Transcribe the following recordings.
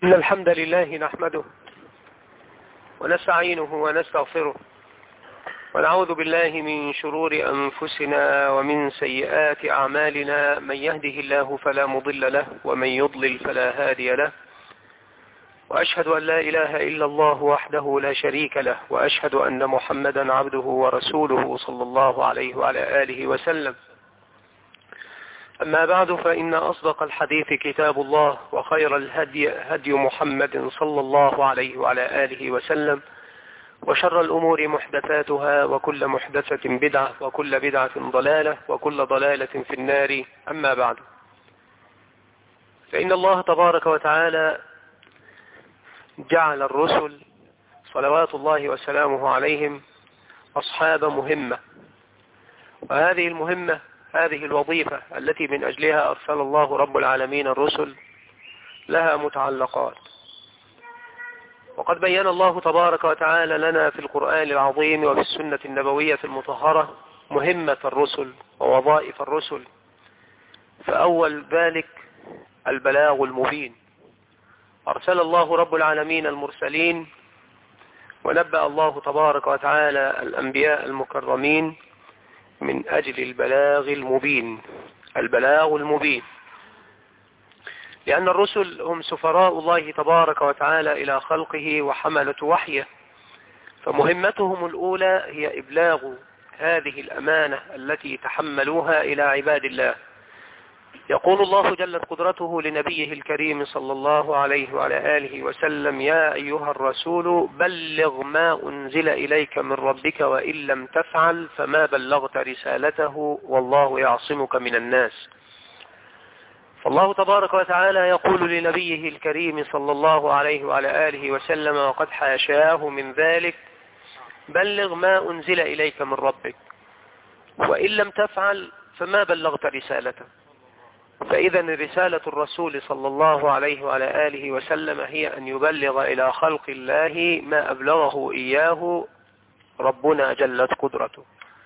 إن الحمد لله نحمده ونستعينه ونستغفره ونعوذ بالله من شرور أنفسنا ومن سيئات أعمالنا. من يهده الله فلا مضل له ومن يضلل فلا هادي له، وأشهد أن لا إله إلا الله وحده لا شريك له، وأشهد أن محمدا عبده ورسوله صلى الله عليه وعلى آله وسلم. أما بعد، فإن أصدق الحديث كتاب الله، وخير الهدي هدي محمد صلى الله عليه وعلى آله وسلم، وشر الأمور محدثاتها، وكل محدثة بدعة، وكل بدعة ضلالة، وكل ضلالة في النار. أما بعد، فإن الله تبارك وتعالى جعل الرسل صلوات الله وسلامه عليهم أصحاب مهمة، وهذه المهمة، هذه الوظيفة التي من أجلها أرسل الله رب العالمين الرسل، لها متعلقات. وقد بين الله تبارك وتعالى لنا في القرآن العظيم وفي السنة النبوية المطهرة مهمة الرسل ووظائف الرسل. فأول ذلك البلاغ المبين. أرسل الله رب العالمين المرسلين، ونبأ الله تبارك وتعالى الأنبياء المكرمين من أجل البلاغ المبين. البلاغ المبين، لأن الرسل هم سفراء الله تبارك وتعالى إلى خلقه وحملة وحيه، فمهمتهم الأولى هي إبلاغ هذه الأمانة التي تحملوها إلى عباد الله. يقول الله جلت قدرته لنبيه الكريم صلى الله عليه وعلى آله وسلم: يا أيها الرسول بلغ ما أنزل إليك من ربك وإن لم تفعل فما بلغت رسالته والله يعصمك من الناس. فالله تبارك وتعالى يقول لنبيه الكريم صلى الله عليه وعلى آله وسلم، وقد حاشاه من ذلك: بلغ ما أنزل إليك من ربك وإن لم تفعل فما بلغت رسالته. فإذا رسالة الرسول صلى الله عليه وعلى آله وسلم هي أن يبلغ إلى خلق الله ما أبلغه إياه ربنا جلت قدرته.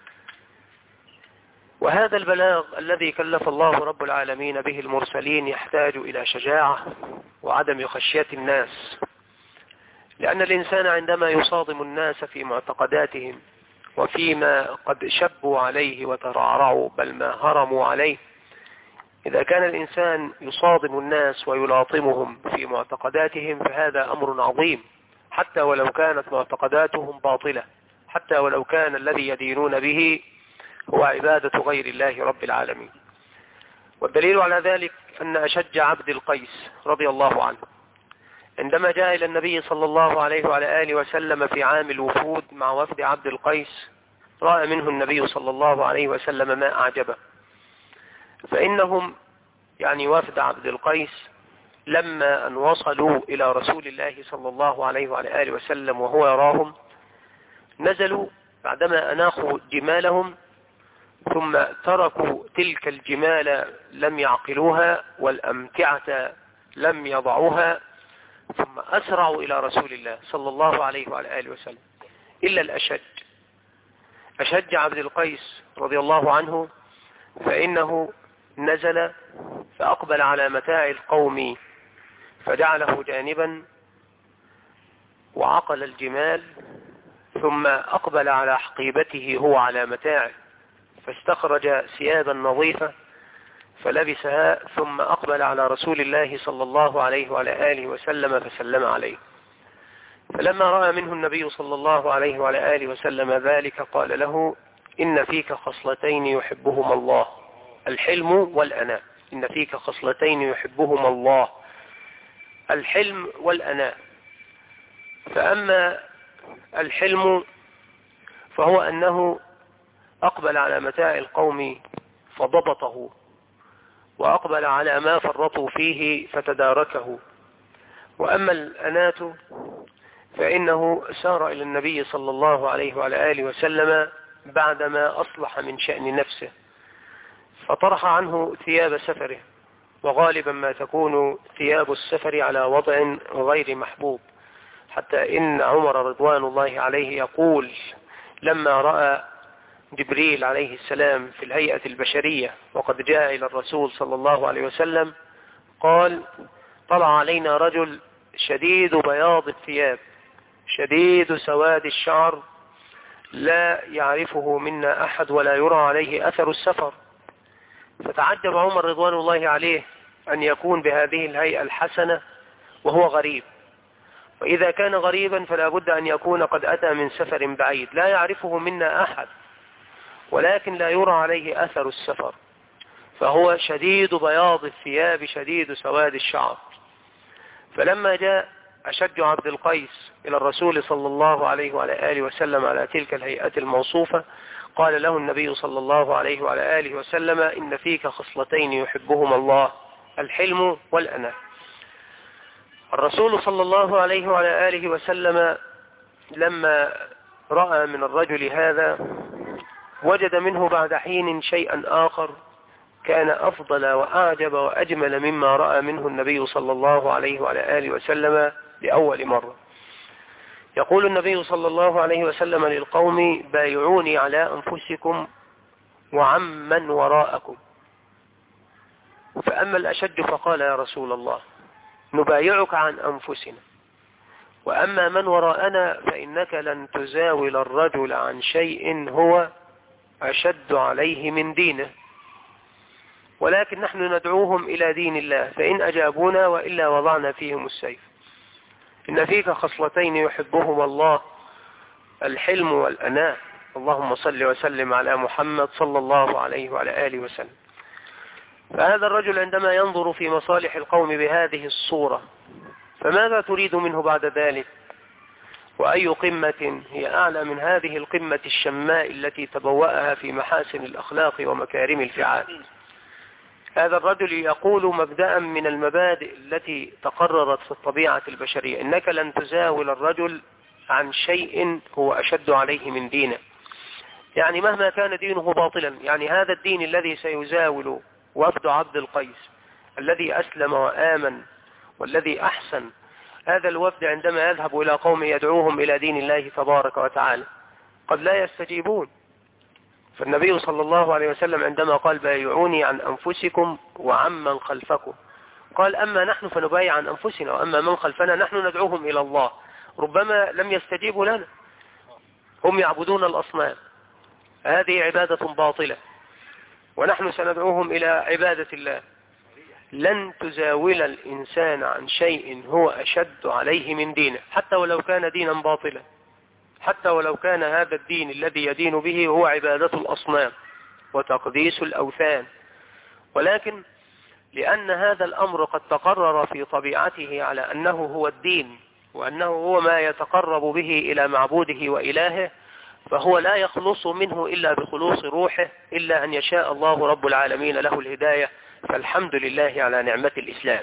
وهذا البلاغ الذي كلف الله رب العالمين به المرسلين يحتاج إلى شجاعة وعدم خشية الناس، لأن الإنسان عندما يصادم الناس في معتقداتهم وفيما قد شبوا عليه وترعرعوا بل ما هرموا عليه، إذا كان الإنسان يصادم الناس ويلاطمهم في معتقداتهم فهذا أمر عظيم، حتى ولو كانت معتقداتهم باطلة، حتى ولو كان الذي يدينون به هو عبادة غير الله رب العالمين. والدليل على ذلك أن أشج عبد القيس رضي الله عنه عندما جاء إلى النبي صلى الله عليه وعلى آله وسلم في عام الوفود مع وفد عبد القيس، رأى منه النبي صلى الله عليه وسلم ما أعجبه. فإنهم وفد عبد القيس لما أن وصلوا إلى رسول الله صلى الله عليه وعلى آله وسلم وهو يراهم، نزلوا بعدما أناخوا جمالهم، ثم تركوا تلك الجمال لم يعقلوها والأمتعة لم يضعوها، ثم أسرعوا إلى رسول الله صلى الله عليه وعلى آله وسلم، إلا الأشج. أشج عبد القيس رضي الله عنه، فإنه نزل فأقبل على متاع القوم فجعله جانبا وعقل الجمال، ثم أقبل على حقيبته هو على متاعه فاستخرج ثيابا نظيفة فلبسها، ثم أقبل على رسول الله صلى الله عليه وعلى آله وسلم فسلم عليه. فلما رأى منه النبي صلى الله عليه وعلى آله وسلم ذلك قال له: إن فيك خصلتين يحبهما الله، الحلم والأناة. إن فيك خصلتين يحبهما الله، الحلم والأناة. فأما الحلم فهو أنه أقبل على متاع القوم فضبطه، وأقبل على ما فرطوا فيه فتداركه. وأما الأناة فإنه سار إلى النبي صلى الله عليه وعلى آله وسلم بعدما أصلح من شأن نفسه، فطرح عنه ثياب سفره، وغالبا ما تكون ثياب السفر على وضع غير محبوب، حتى إن عمر رضوان الله عليه يقول: لما رأى جبريل عليه السلام في الهيئة البشرية وقد جاء إلى الرسول صلى الله عليه وسلم قال: طلع علينا رجل شديد بياض الثياب شديد سواد الشعر، لا يعرفه منا أحد ولا يرى عليه أثر السفر. فتعجب عمر رضوان الله عليه أن يكون بهذه الهيئة الحسنة وهو غريب، وإذا كان غريبا فلا بد أن يكون قد أتى من سفر بعيد لا يعرفه منا أحد، ولكن لا يرى عليه أثر السفر، فهو شديد بياض الثياب شديد سواد الشعر. فلما جاء أشج عبد القيس إلى الرسول صلى الله عليه وعلى آله وسلم على تلك الهيئة الموصوفة، قال له النبي صلى الله عليه وعلى آله وسلم: إن فيك خصلتين يحبهما الله، الحلم والأناة. الرسول صلى الله عليه وعلى آله وسلم لما رأى من الرجل هذا وجد منه بعد حين شيئا آخر كان أفضل وأعجب وأجمل مما رأى منه النبي صلى الله عليه وعلى آله وسلم لأول مرة. يقول النبي صلى الله عليه وسلم للقوم: بايعوني على أنفسكم وعمن وراءكم. فأما الأشج فقال: يا رسول الله، نبايعك عن أنفسنا، وأما من وراءنا فإنك لن تزاول الرجل عن شيء هو أشد عليه من دينه، ولكن نحن ندعوهم إلى دين الله، فإن أجابونا وإلا وضعنا فيهم السيف. إن فيك خصلتين يحبهما الله، الحلم والأناة. اللهم صل وسلم على محمد صلى الله عليه وعلى آله وسلم. فهذا الرجل عندما ينظر في مصالح القوم بهذه الصورة، فماذا تريد منه بعد ذلك؟ وأي قمة هي أعلى من هذه القمة الشماء التي تبوأها في محاسن الأخلاق ومكارم الفعال؟ هذا الرجل يقول مبدأ من المبادئ التي تقررت في الطبيعة البشرية: إنك لن تزاول الرجل عن شيء هو أشد عليه من دينه. يعني مهما كان دينه باطلا، يعني هذا الدين الذي سيزاول وفد عبد القيس الذي أسلم وآمن والذي أحسن، هذا الوفد عندما يذهب إلى قوم يدعوهم إلى دين الله تبارك وتعالى قد لا يستجيبون. فالنبي صلى الله عليه وسلم عندما قال: بايعوني عن أنفسكم وعمن خلفكم، قال: أما نحن فنبايع عن أنفسنا، وأما من خلفنا نحن ندعوهم إلى الله. ربما لم يستجيبوا لنا، هم يعبدون الأصنام، هذه عبادة باطلة، ونحن سندعوهم إلى عبادة الله. لن تزاول الإنسان عن شيء هو أشد عليه من دينه، حتى ولو كان دينا باطلا، حتى ولو كان هذا الدين الذي يدين به هو عبادة الأصنام وتقديس الأوثان. ولكن لأن هذا الأمر قد تقرر في طبيعته على أنه هو الدين، وأنه هو ما يتقرب به إلى معبوده وإلهه، فهو لا يخلص منه إلا بخلوص روحه، إلا أن يشاء الله رب العالمين له الهداية، فالحمد لله على نعمة الإسلام.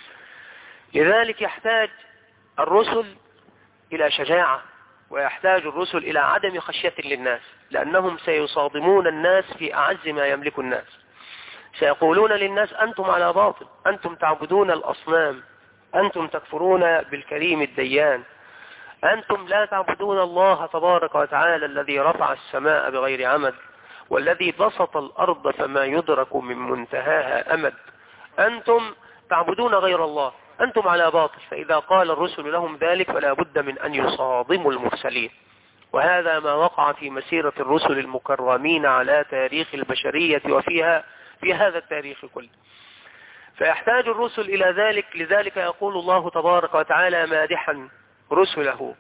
لذلك يحتاج الرسل إلى شجاعة، ويحتاج الرسل إلى عدم خشية للناس، لأنهم سيصادمون الناس في أعز ما يملك الناس. سيقولون للناس: أنتم على باطل، أنتم تعبدون الأصنام، أنتم تكفرون بالكريم الديان، أنتم لا تعبدون الله تبارك وتعالى الذي رفع السماء بغير عمد، والذي بسط الأرض فما يدرك من منتهاها أمد، أنتم تعبدون غير الله، أنتم على باطل. فإذا قال الرسل لهم ذلك فلا بد من أن يصادموا المرسلين، وهذا ما وقع في مسيرة الرسل المكرمين على تاريخ البشرية وفيها في هذا التاريخ كله. فيحتاج الرسل إلى ذلك. لذلك يقول الله تبارك وتعالى مادحا رسله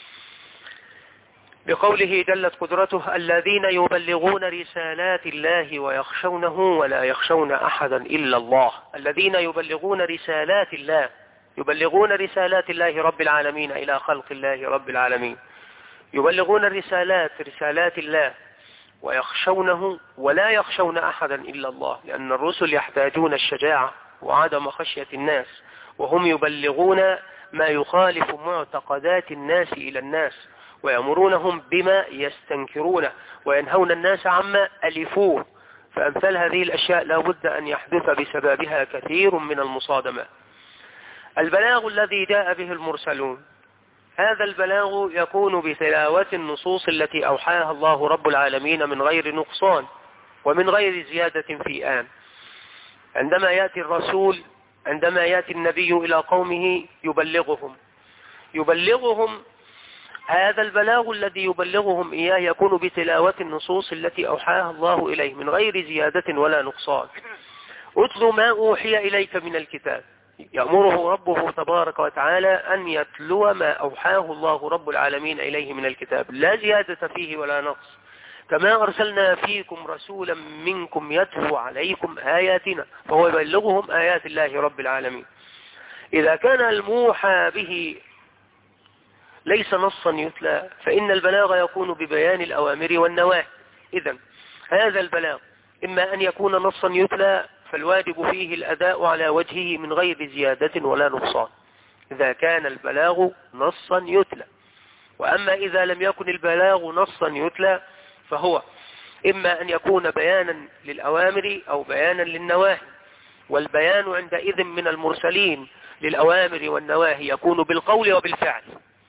بقوله جلت قدرته: الذين يبلغون رسالات الله ويخشونه ولا يخشون أحدا إلا الله. الذين يبلغون رسالات الله، يبلغون رسالات الله رب العالمين إلى خلق الله رب العالمين، يبلغون رسالات الله ويخشونه ولا يخشون أحدا إلا الله، لأن الرسل يحتاجون الشجاعة وعدم خشية الناس، وهم يبلغون ما يخالف معتقدات الناس إلى الناس، ويأمرونهم بما يستنكرونه، وينهون الناس عما ألفوه. فأمثال هذه الأشياء لا بد أن يحدث بسببها كثير من المصادمات. البلاغ الذي جاء به المرسلون، هذا البلاغ يكون بتلاوة النصوص التي أوحاها الله رب العالمين من غير نقصان ومن غير زيادة في آن. عندما يأتي الرسول عندما يأتي النبي إلى قومه يبلغهم هذا البلاغ الذي يبلغهم إياه يكون بتلاوة النصوص التي أوحاها الله إليه من غير زيادة ولا نقصان. اتل ما أوحي إليك من الكتاب، يأمره ربه تبارك وتعالى أن يتلو ما أوحاه الله رب العالمين إليه من الكتاب، لا زيادة فيه ولا نقص. كما أرسلنا فيكم رسولا منكم يتلو عليكم آياتنا، فهو يبلغهم آيات الله رب العالمين. إذا كان الموحى به ليس نصا يتلى فإن البلاغ يكون ببيان الأوامر والنواهي. إذن هذا البلاغ إما أن يكون نصا يتلى فالواجب فيه الأداء على وجهه من غير زيادة ولا نقصان إذا كان البلاغ نصا يتلى. وأما إذا لم يكن البلاغ نصا يتلى فهو إما أن يكون بيانا للأوامر أو بيانا للنواهي، والبيان عندئذ من المرسلين للأوامر والنواهي يكون بالقول وبالفعل،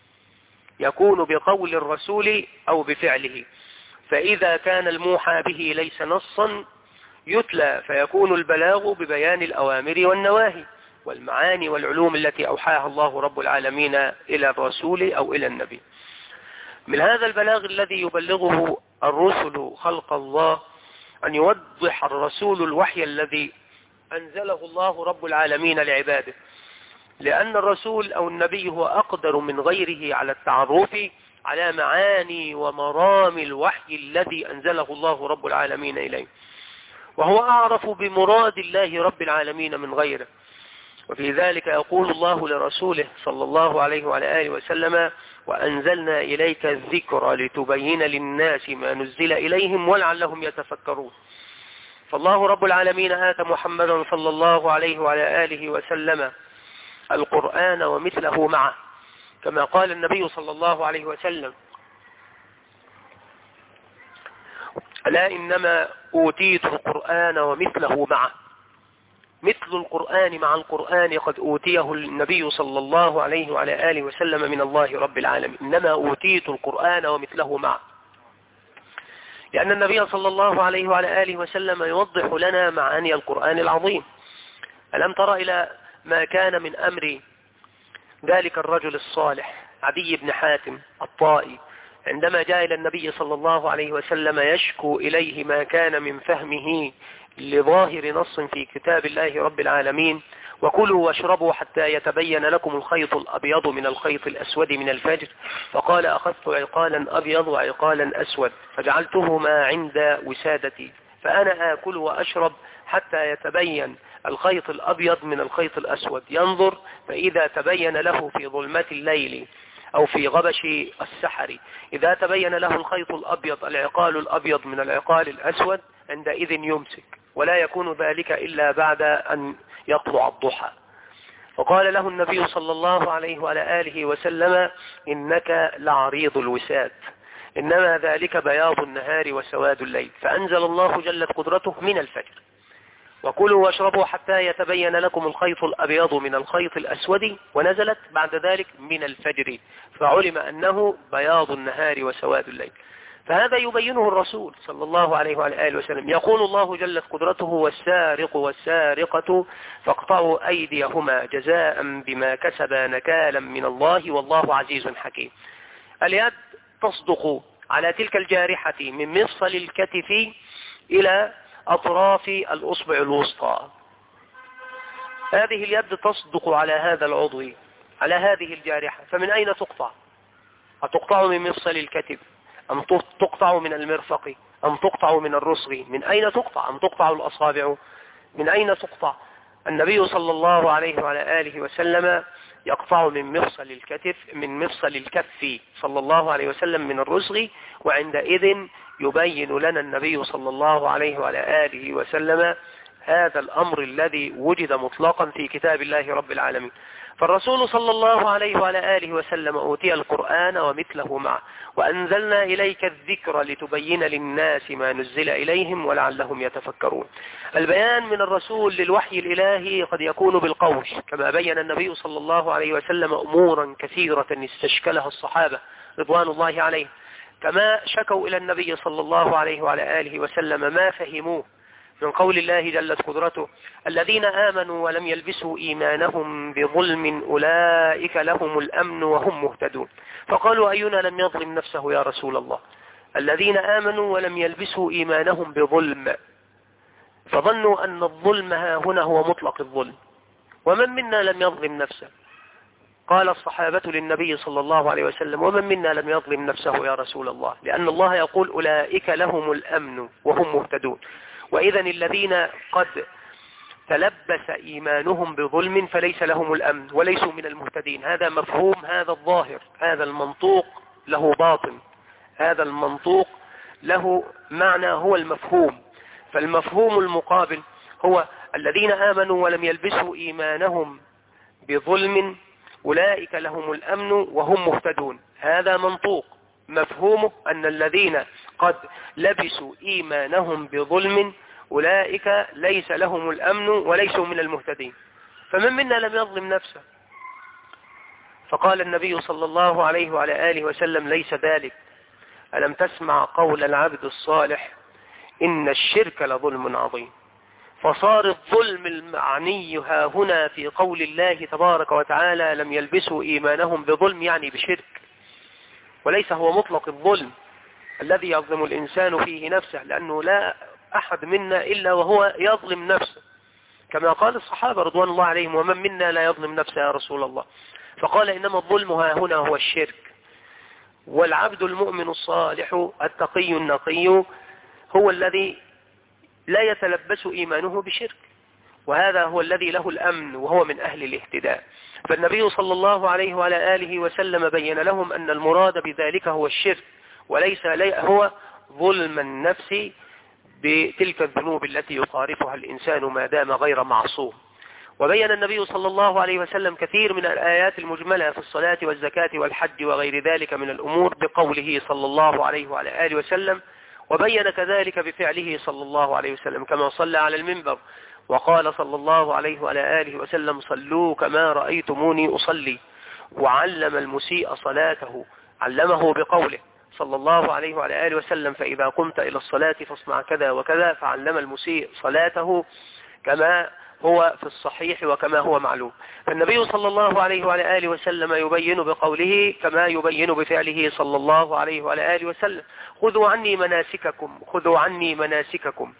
يكون بقول الرسول أو بفعله. فإذا كان الموحى به ليس نصا يتلى فيكون البلاغ ببيان الأوامر والنواهي والمعاني والعلوم التي أوحاها الله رب العالمين إلى الرسول أو إلى النبي. من هذا البلاغ الذي يبلغه الرسل خلق الله أن يوضح الرسول الوحي الذي أنزله الله رب العالمين لعباده، لأن الرسول أو النبي هو أقدر من غيره على التعرف على معاني ومرام الوحي الذي أنزله الله رب العالمين إليه، وهو أعرف بمراد الله رب العالمين من غيره. وفي ذلك يقول الله لرسوله صلى الله عليه وعلى آله وسلم: وأنزلنا إليك الذكر لتبين للناس ما نزل إليهم ولعلهم يتفكرون. فالله رب العالمين آتى محمدا صلى الله عليه وعلى آله وسلم القرآن ومثله معه، كما قال النبي صلى الله عليه وسلم: ألا إنما أوتيت القرآن ومثله معه. مثل القرآن مع القرآن قد أوتيه النبي صلى الله عليه وعلى آله وسلم من الله رب العالمين، إنما أوتيت القرآن ومثله معه، لأن النبي صلى الله عليه وعلى آله وسلم يوضح لنا معاني القرآن العظيم. ألم تر إلى ما كان من أمر ذلك الرجل الصالح عدي بن حاتم الطائي عندما جاء إلى النبي صلى الله عليه وسلم يشكو إليه ما كان من فهمه لظاهر نص في كتاب الله رب العالمين: وكلوا واشربوا حتى يتبين لكم الخيط الأبيض من الخيط الأسود من الفجر. فقال: أخذت عقالا أبيض وعقالا أسود فجعلتهما عند وسادتي، فأنا آكل وأشرب حتى يتبين الخيط الأبيض من الخيط الأسود، ينظر فإذا تبين له في ظلمة الليل أو في غبش السحر، إذا تبين له الخيط الأبيض العقال الأبيض من العقال الأسود عندئذ يمسك، ولا يكون ذلك إلا بعد أن يطلع الضحى. وقال له النبي صلى الله عليه وعلى آله وسلم: إنك لعريض الوساد، إنما ذلك بياض النهار وسواد الليل. فأنزل الله جلت قدرته من الفجر: وكلوا واشربوا حتى يتبين لكم الخيط الأبيض من الخيط الأسود، ونزلت بعد ذلك من الفجر، فعلم أنه بياض النهار وسواد الليل. فهذا يبينه الرسول صلى الله عليه وعلى آله وسلم. يقول الله جلت قدرته: والسارق والسارقة فاقطعوا أيديهما جزاء بما كسبا نكالا من الله والله عزيز حكيم. اليد تصدق على تلك الجارحة من مفصل الكتف إلى أطراف الأصبع الوسطى. هذه اليد تصدق على هذا العضو، على هذه الجارحة. فمن أين تقطع؟ أتقطع من مفصل الكتف أم تقطع من المرفق أم تقطع من الرسغ؟ من أين تقطع؟ أم تقطع الأصابع؟ من أين تقطع؟ النبي صلى الله عليه وعلى آله وسلم يقطع من مفصل الكتف، من مفصل الكف صلى الله عليه وسلم من الرسغ، وعندئذ يبين لنا النبي صلى الله عليه وعلى آله وسلم هذا الأمر الذي وجد مطلقا في كتاب الله رب العالمين. فالرسول صلى الله عليه وعلى آله وسلم أوتي القرآن ومثله معه، وأنزلنا إليك الذكر لتبين للناس ما نزل إليهم ولعلهم يتفكرون. البيان من الرسول للوحي الإلهي قد يكون بالقول، كما بين النبي صلى الله عليه وسلم أمورا كثيرة استشكلها الصحابة رضوان الله عليهم، كما شكوا إلى النبي صلى الله عليه وعلى آله وسلم ما فهموه من قول الله جلت قدرته: الذين آمنوا ولم يلبسوا إيمانهم بظلم أولئك لهم الأمن وهم مهتدون. فقالوا: أينا لم يظلم نفسه يا رسول الله؟ الذين آمنوا ولم يلبسوا إيمانهم بظلم، فظنوا أن الظلم هنا هو مطلق الظلم. ومن منا لم يظلم نفسه؟ قال الصحابة للنبي صلى الله عليه وسلم: ومن منا لم يظلم نفسه يا رسول الله؟ لأن الله يقول: أولئك لهم الأمن وهم مهتدون. وإذن الذين قد تلبس إيمانهم بظلم فليس لهم الأمن وليسوا من المهتدين. هذا مفهوم هذا الظاهر. هذا المنطوق له باطن، هذا المنطوق له معنى هو المفهوم. فالمفهوم المقابل هو: الذين آمنوا ولم يلبسوا إيمانهم بظلم أولئك لهم الأمن وهم مهتدون. هذا منطوق. مفهومه أن الذين قد لبسوا إيمانهم بظلم أولئك ليس لهم الأمن وليسوا من المهتدين. فمن منا لم يظلم نفسه؟ فقال النبي صلى الله عليه وعلى آله وسلم: ليس ذلك. ألم تسمع قول العبد الصالح: إن الشرك لظلم عظيم. فصار الظلم المعني ها هنا في قول الله تبارك وتعالى: لم يلبسوا إيمانهم بظلم، يعني بشرك، وليس هو مطلق الظلم الذي يظلم الإنسان فيه نفسه، لأنه لا أحد منا إلا وهو يظلم نفسه، كما قال الصحابة رضوان الله عليهم: ومن منا لا يظلم نفسه يا رسول الله؟ فقال: إنما الظلم ها هنا هو الشرك. والعبد المؤمن الصالح التقي النقي هو الذي لا يتلبس إيمانه بشرك، وهذا هو الذي له الأمن وهو من أهل الاهتداء. فالنبي صلى الله عليه وعلى آله وسلم بين لهم أن المراد بذلك هو الشرك، وليس هو ظلم النفس بتلك الذنوب التي يقارفها الإنسان ما دام غير معصوم. وبين النبي صلى الله عليه وسلم كثير من الآيات المجملة في الصلاة والزكاة والحج وغير ذلك من الأمور بقوله صلى الله عليه وعلى آله وسلم، وبين كذلك بفعله صلى الله عليه وسلم، كما صلى على المنبر وقال صلى الله عليه وعلى آله وسلم: صلوا كما رأيتموني أصلي. وعلم المسيء صلاته، علمه بقوله صلى الله عليه وعلى آله وسلم: فإذا قمت إلى الصلاة فاصنع كذا وكذا. فعلم المسيء صلاته كما هو في الصحيح وكما هو معلوم. فالنبي صلى الله عليه وعلى آله وسلم يبين بقوله كما يبين بفعله صلى الله عليه وعلى آله وسلم: خذوا عني مناسككم، خذوا عني مناسككم.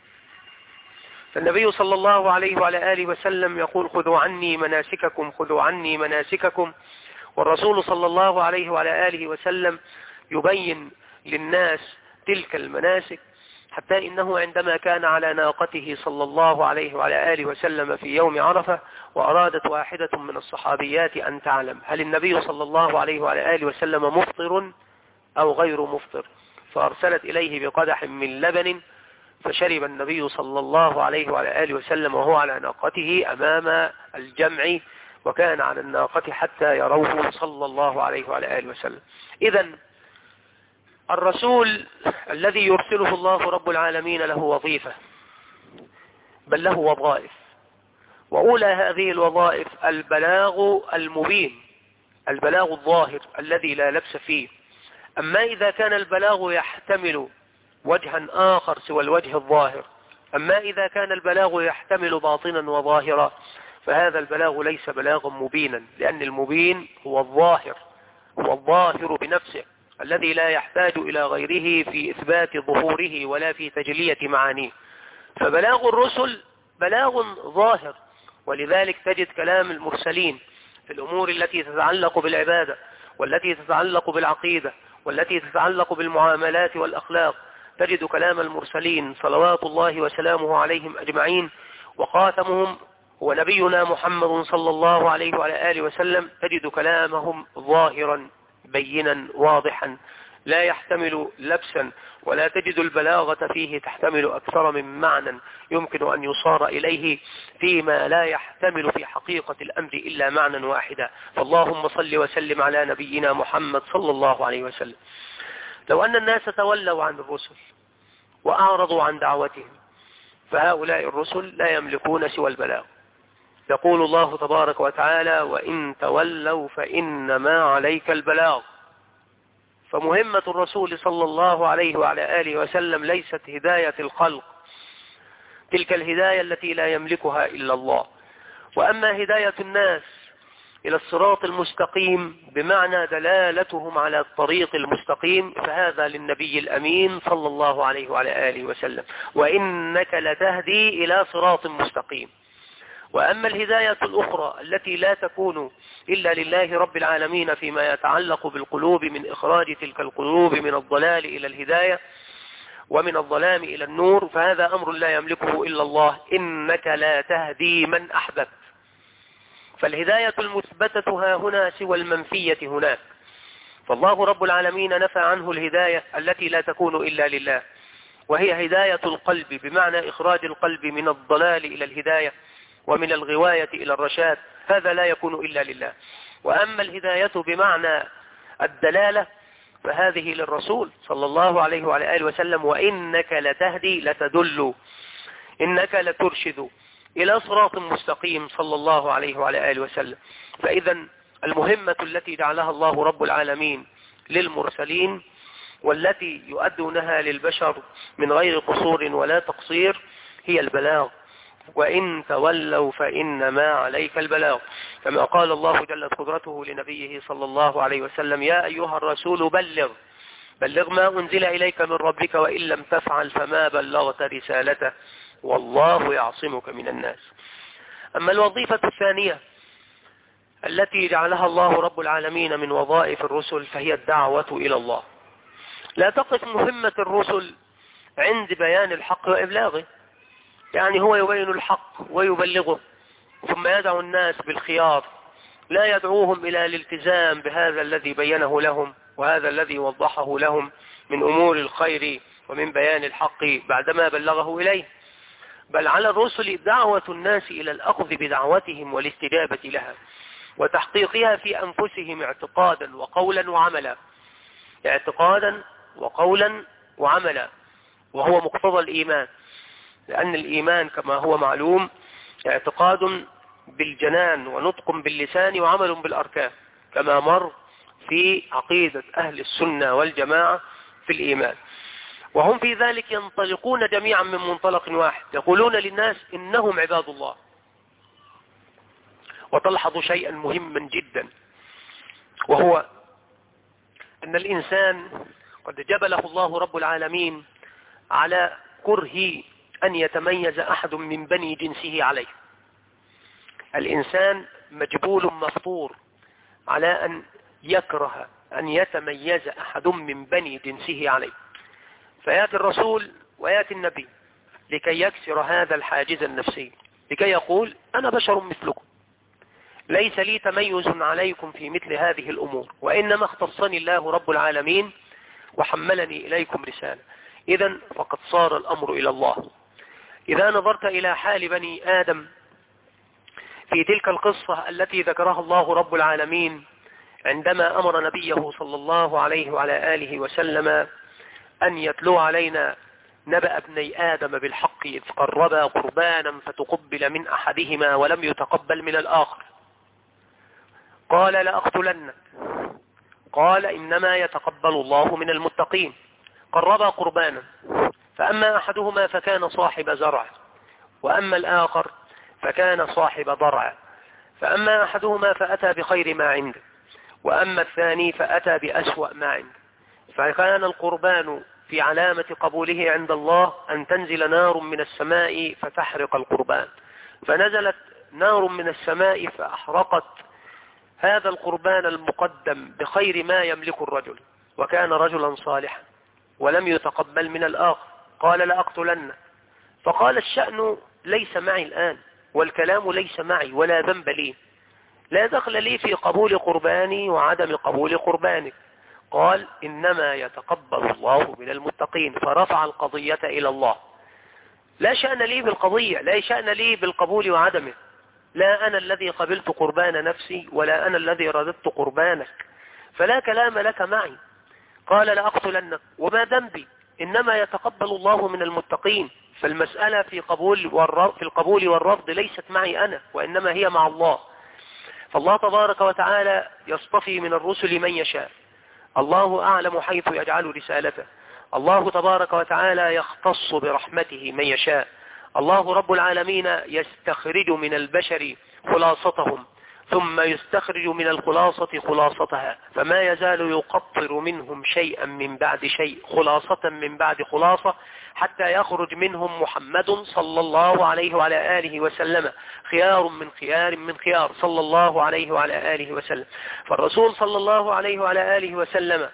فالنبي صلى الله عليه وعلى آله وسلم يقول: خذوا عني مناسككم، خذوا عني مناسككم. والرسول صلى الله عليه وعلى آله وسلم يبين للناس تلك المناسك، حتى إنه عندما كان على ناقته صلى الله عليه وعلى آله وسلم في يوم عرفة، وأرادت واحدة من الصحابيات أن تعلم هل النبي صلى الله عليه وعلى آله وسلم مفطر أو غير مفطر، فأرسلت إليه بقدح من لبن، فشرب النبي صلى الله عليه وعلى آله وسلم وهو على ناقته أمام الجمع، وكان على الناقة حتى يروه صلى الله عليه وعلى آله وسلم. إذن الرسول الذي يرسله الله رب العالمين له وظيفة، بل له وظائف، وأولى هذه الوظائف البلاغ المبين، البلاغ الظاهر الذي لا لبس فيه. أما إذا كان البلاغ يحتمل وجها آخر سوى الوجه الظاهر، أما إذا كان البلاغ يحتمل باطنا وظاهرا، فهذا البلاغ ليس بلاغا مبينا، لأن المبين هو الظاهر، هو الظاهر بنفسه الذي لا يحتاج إلى غيره في إثبات ظهوره ولا في تجلية معانيه. فبلاغ الرسل بلاغ ظاهر، ولذلك تجد كلام المرسلين في الأمور التي تتعلق بالعبادة والتي تتعلق بالعقيدة والتي تتعلق بالمعاملات والأخلاق، تجد كلام المرسلين صلوات الله وسلامه عليهم أجمعين، وخاتمهم هو نبينا محمد صلى الله عليه وعلى آله وسلم، تجد كلامهم ظاهرا بينا واضحا لا يحتمل لبسا، ولا تجد البلاغة فيه تحتمل أكثر من معنى يمكن أن يصار إليه فيما لا يحتمل في حقيقة الأمر إلا معنى واحدا. فاللهم صل وسلم على نبينا محمد صلى الله عليه وسلم. لو أن الناس تولوا عن الرسل وأعرضوا عن دعوتهم، فهؤلاء الرسل لا يملكون سوى البلاغ. يقول الله تبارك وتعالى: وإن تولوا فإنما عليك البلاغ. فمهمة الرسول صلى الله عليه وعلى آله وسلم ليست هداية الخلق، تلك الهداية التي لا يملكها إلا الله. وأما هداية الناس إلى الصراط المستقيم بمعنى دلالتهم على الطريق المستقيم فهذا للنبي الأمين صلى الله عليه وعلى آله وسلم، وإنك لتهدي إلى صراط مستقيم. وأما الهداية الأخرى التي لا تكون إلا لله رب العالمين فيما يتعلق بالقلوب من إخراج تلك القلوب من الضلال إلى الهداية ومن الظلام إلى النور، فهذا أمر لا يملكه إلا الله، إنك لا تهدي من أحببت. فالهداية المثبتة ها هنا سوى المنفية هناك. فالله رب العالمين نفى عنه الهداية التي لا تكون إلا لله، وهي هداية القلب بمعنى إخراج القلب من الضلال إلى الهداية ومن الغواية إلى الرشاد، هذا لا يكون إلا لله. وأما الهداية بمعنى الدلالة فهذه للرسول صلى الله عليه وعلى آله وسلم، وإنك لتهدي لتدل، إنك لترشد إلى صراط مستقيم صلى الله عليه وعلى آله وسلم. فإذا المهمة التي جعلها الله رب العالمين للمرسلين والتي يؤدونها للبشر من غير قصور ولا تقصير هي البلاغ، وإن تولوا فإنما عليك البلاغ، كما قال الله جلت قدرته لنبيه صلى الله عليه وسلم: يا أيها الرسول بلغ ما أنزل إليك من ربك وإن لم تفعل فما بلغت رسالته والله يعصمك من الناس. أما الوظيفة الثانية التي جعلها الله رب العالمين من وظائف الرسل فهي الدعوة إلى الله. لا تقف مهمة الرسل عند بيان الحق وإبلاغه، يعني هو يبين الحق ويبلغه ثم يدعو الناس بالخيار، لا يدعوهم إلى الالتزام بهذا الذي بينه لهم وهذا الذي وضحه لهم من أمور الخير ومن بيان الحق بعدما بلغه إليه، بل على الرسل دعوة الناس إلى الأخذ بدعوتهم والاستجابة لها وتحقيقها في أنفسهم اعتقادا وقولا وعملا، اعتقادا وقولا وعملا، وهو مقتضى الإيمان، لأن الإيمان كما هو معلوم اعتقاد بالجنان ونطق باللسان وعمل بالأركان، كما مر في عقيدة أهل السنة والجماعة في الإيمان. وهم في ذلك ينطلقون جميعا من منطلق واحد، يقولون للناس إنهم عباد الله. وتلحظ شيئا مهما جدا، وهو أن الإنسان قد جبله الله رب العالمين على كره أن يتميز أحد من بني جنسه عليه. الإنسان مجبول مفطور على أن يكره أن يتميز أحد من بني جنسه عليه، فيأتي الرسول ويأتي النبي لكي يكسر هذا الحاجز النفسي، لكي يقول: أنا بشر مثلكم، ليس لي تميز عليكم في مثل هذه الأمور، وإنما اختصني الله رب العالمين وحملني إليكم رسالة. إذن فقد صار الأمر إلى الله. إذا نظرت إلى حال بني آدم في تلك القصة التي ذكرها الله رب العالمين عندما أمر نبيه صلى الله عليه وعلى آله وسلم أن يتلو علينا نبأ ابني آدم بالحق إذ قربا قربانا فتقبل من أحدهما ولم يتقبل من الآخر، قال: لأقتلنك، قال: إنما يتقبل الله من المتقين. قربا قربانا، فأما أحدهما فكان صاحب زرع، وأما الآخر فكان صاحب ضرع، فأما أحدهما فأتى بخير ما عنده، وأما الثاني فأتى بأسوأ ما عنده. فكان القربان في علامة قبوله عند الله أن تنزل نار من السماء فتحرق القربان، فنزلت نار من السماء فأحرقت هذا القربان المقدم بخير ما يملك الرجل، وكان رجلا صالحا ولم يتقبل من الآخر، قال: لأقتلنه. فقال: الشأن ليس معي الآن، والكلام ليس معي، ولا ذنب لي، لا دخل لي في قبول قرباني وعدم قبول قربانك. قال: إنما يتقبل الله من المتقين. فرفع القضية إلى الله، لا شأن لي بالقضية، لا شأن لي بالقبول وعدمه، لا أنا الذي قبلت قربان نفسي ولا أنا الذي رددت قربانك، فلا كلام لك معي. قال: لأقتلنك، وما ذنبي، إنما يتقبل الله من المتقين. فالمسألة في القبول والرفض ليست معي أنا، وإنما هي مع الله. فالله تبارك وتعالى يصطفي من الرسل من يشاء، الله أعلم حيث يجعل رسالته. الله تبارك وتعالى يختص برحمته من يشاء، الله رب العالمين يستخرج من البشر خلاصتهم، ثم يستخرج من الخلاصة خلاصتها، فما يزال يقطر منهم شيئا من بعد شيء، خلاصة من بعد خلاصة، حتى يخرج منهم محمد صلى الله عليه وعلى آله وسلم، خيار من خيار من خيار صلى الله عليه وعلى آله وسلم. فالرسول صلى الله عليه وعلى آله وسلم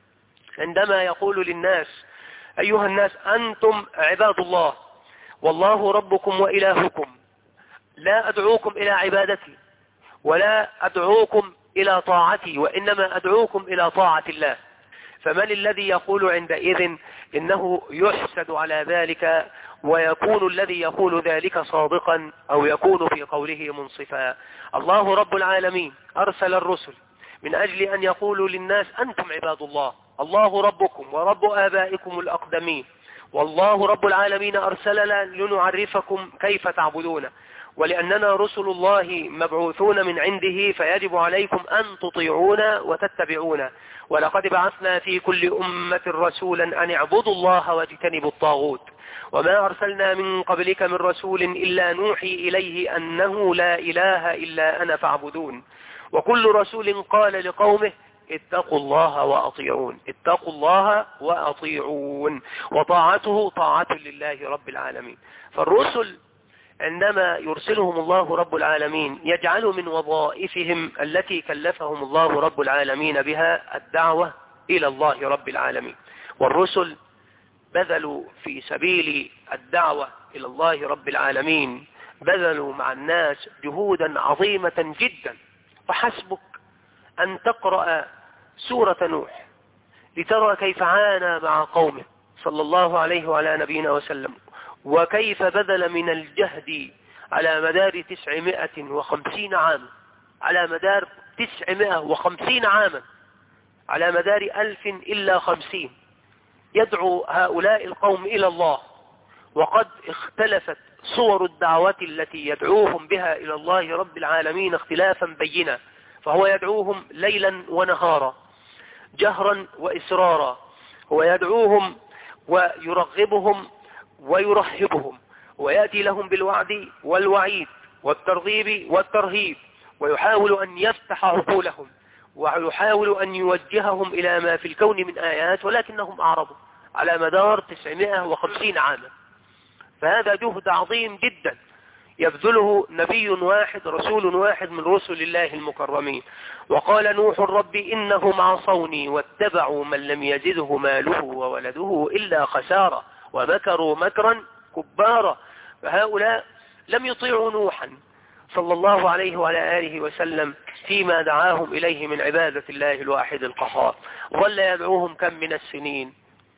عندما يقول للناس: أيها الناس أنتم عباد الله والله ربكم وإلهكم، لا أدعوكم إلى عبادتي ولا أدعوكم إلى طاعتي، وإنما أدعوكم إلى طاعة الله، فمن الذي يقول عندئذ إنه يحسد على ذلك ويكون الذي يقول ذلك صادقا أو يكون في قوله منصفا؟ الله رب العالمين أرسل الرسل من أجل أن يقولوا للناس: أنتم عباد الله، الله ربكم ورب آبائكم الأقدمين، والله رب العالمين أرسلنا لنعرفكم كيف تعبدون، ولأننا رسل الله مبعوثون من عنده، فيجب عليكم أن تطيعونا وتتبعونا، ولقد بعثنا في كل أمة رسولا أن اعبدوا الله واجتنبوا الطاغوت، وما أرسلنا من قبلك من رسول إلا نوحي إليه أنه لا إله إلا أنا فاعبدون، وكل رسول قال لقومه: اتقوا الله وأطيعون، اتقوا الله وأطيعون، وطاعته طاعة لله رب العالمين. فالرسل عندما يرسلهم الله رب العالمين يجعل من وظائفهم التي كلفهم الله رب العالمين بها الدعوة إلى الله رب العالمين، والرسل بذلوا في سبيل الدعوة إلى الله رب العالمين، بذلوا مع الناس جهودا عظيمة جدا. وحسبك أن تقرأ سورة نوح لترى كيف عانى مع قومه صلى الله عليه وعلى نبينا وسلم، وكيف بذل من الجهد على مدار 950 عاما، على مدار 950 عاما، على مدار 1000 إلا 50 يدعو هؤلاء القوم إلى الله، وقد اختلفت صور الدعوة التي يدعوهم بها إلى الله رب العالمين اختلافا بينا، فهو يدعوهم ليلا ونهارا، جهرا وإسرارا، هو يدعوهم ويرغبهم ويرهبهم، ويأتي لهم بالوعد والوعيد والترغيب والترهيب، ويحاول أن يفتح عقولهم ويحاول أن يوجههم إلى ما في الكون من آيات، ولكنهم أعرضوا على مدار 950 عاما. فهذا جهد عظيم جدا يبذله نبي واحد رسول واحد من رسل الله المكرمين. وقال نوح: رب إنهم عصوني واتبعوا من لم يزده ماله وولده إلا خسارة ومكروا مكرا كبارا. فهؤلاء لم يطيعوا نوحا صلى الله عليه وعلى آله وسلم فيما دعاهم إليه من عبادة الله الواحد القهار، ظل يدعوهم كم من السنين؟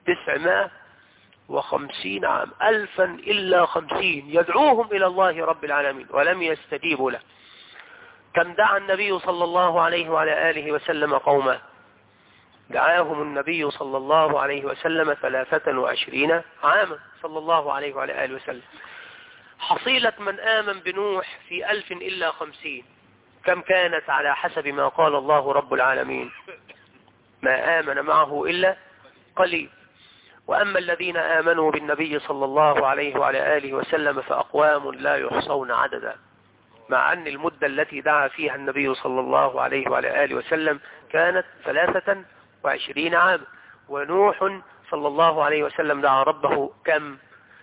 950 عام، 1000 إلا 50 يدعوهم إلى الله رب العالمين ولم يستجيبوا له. كم دعا النبي صلى الله عليه وعلى آله وسلم قومه؟ دعاهم النبي صلى الله عليه وسلم 23 عاما صلى الله عليه وعلى آله وسلم. حصيلة من آمن بنوح في 1000 إلا 50 كم كانت؟ على حسب ما قال الله رب العالمين: ما آمن معه إلا قليل. وأما الذين آمنوا بالنبي صلى الله عليه وعلى آله وسلم فأقوام لا يحصون عددا، مع أن المدة التي دعا فيها النبي صلى الله عليه وعلى آله وسلم كانت 23 عاما، ونوح صلى الله عليه وسلم دعا ربه كم؟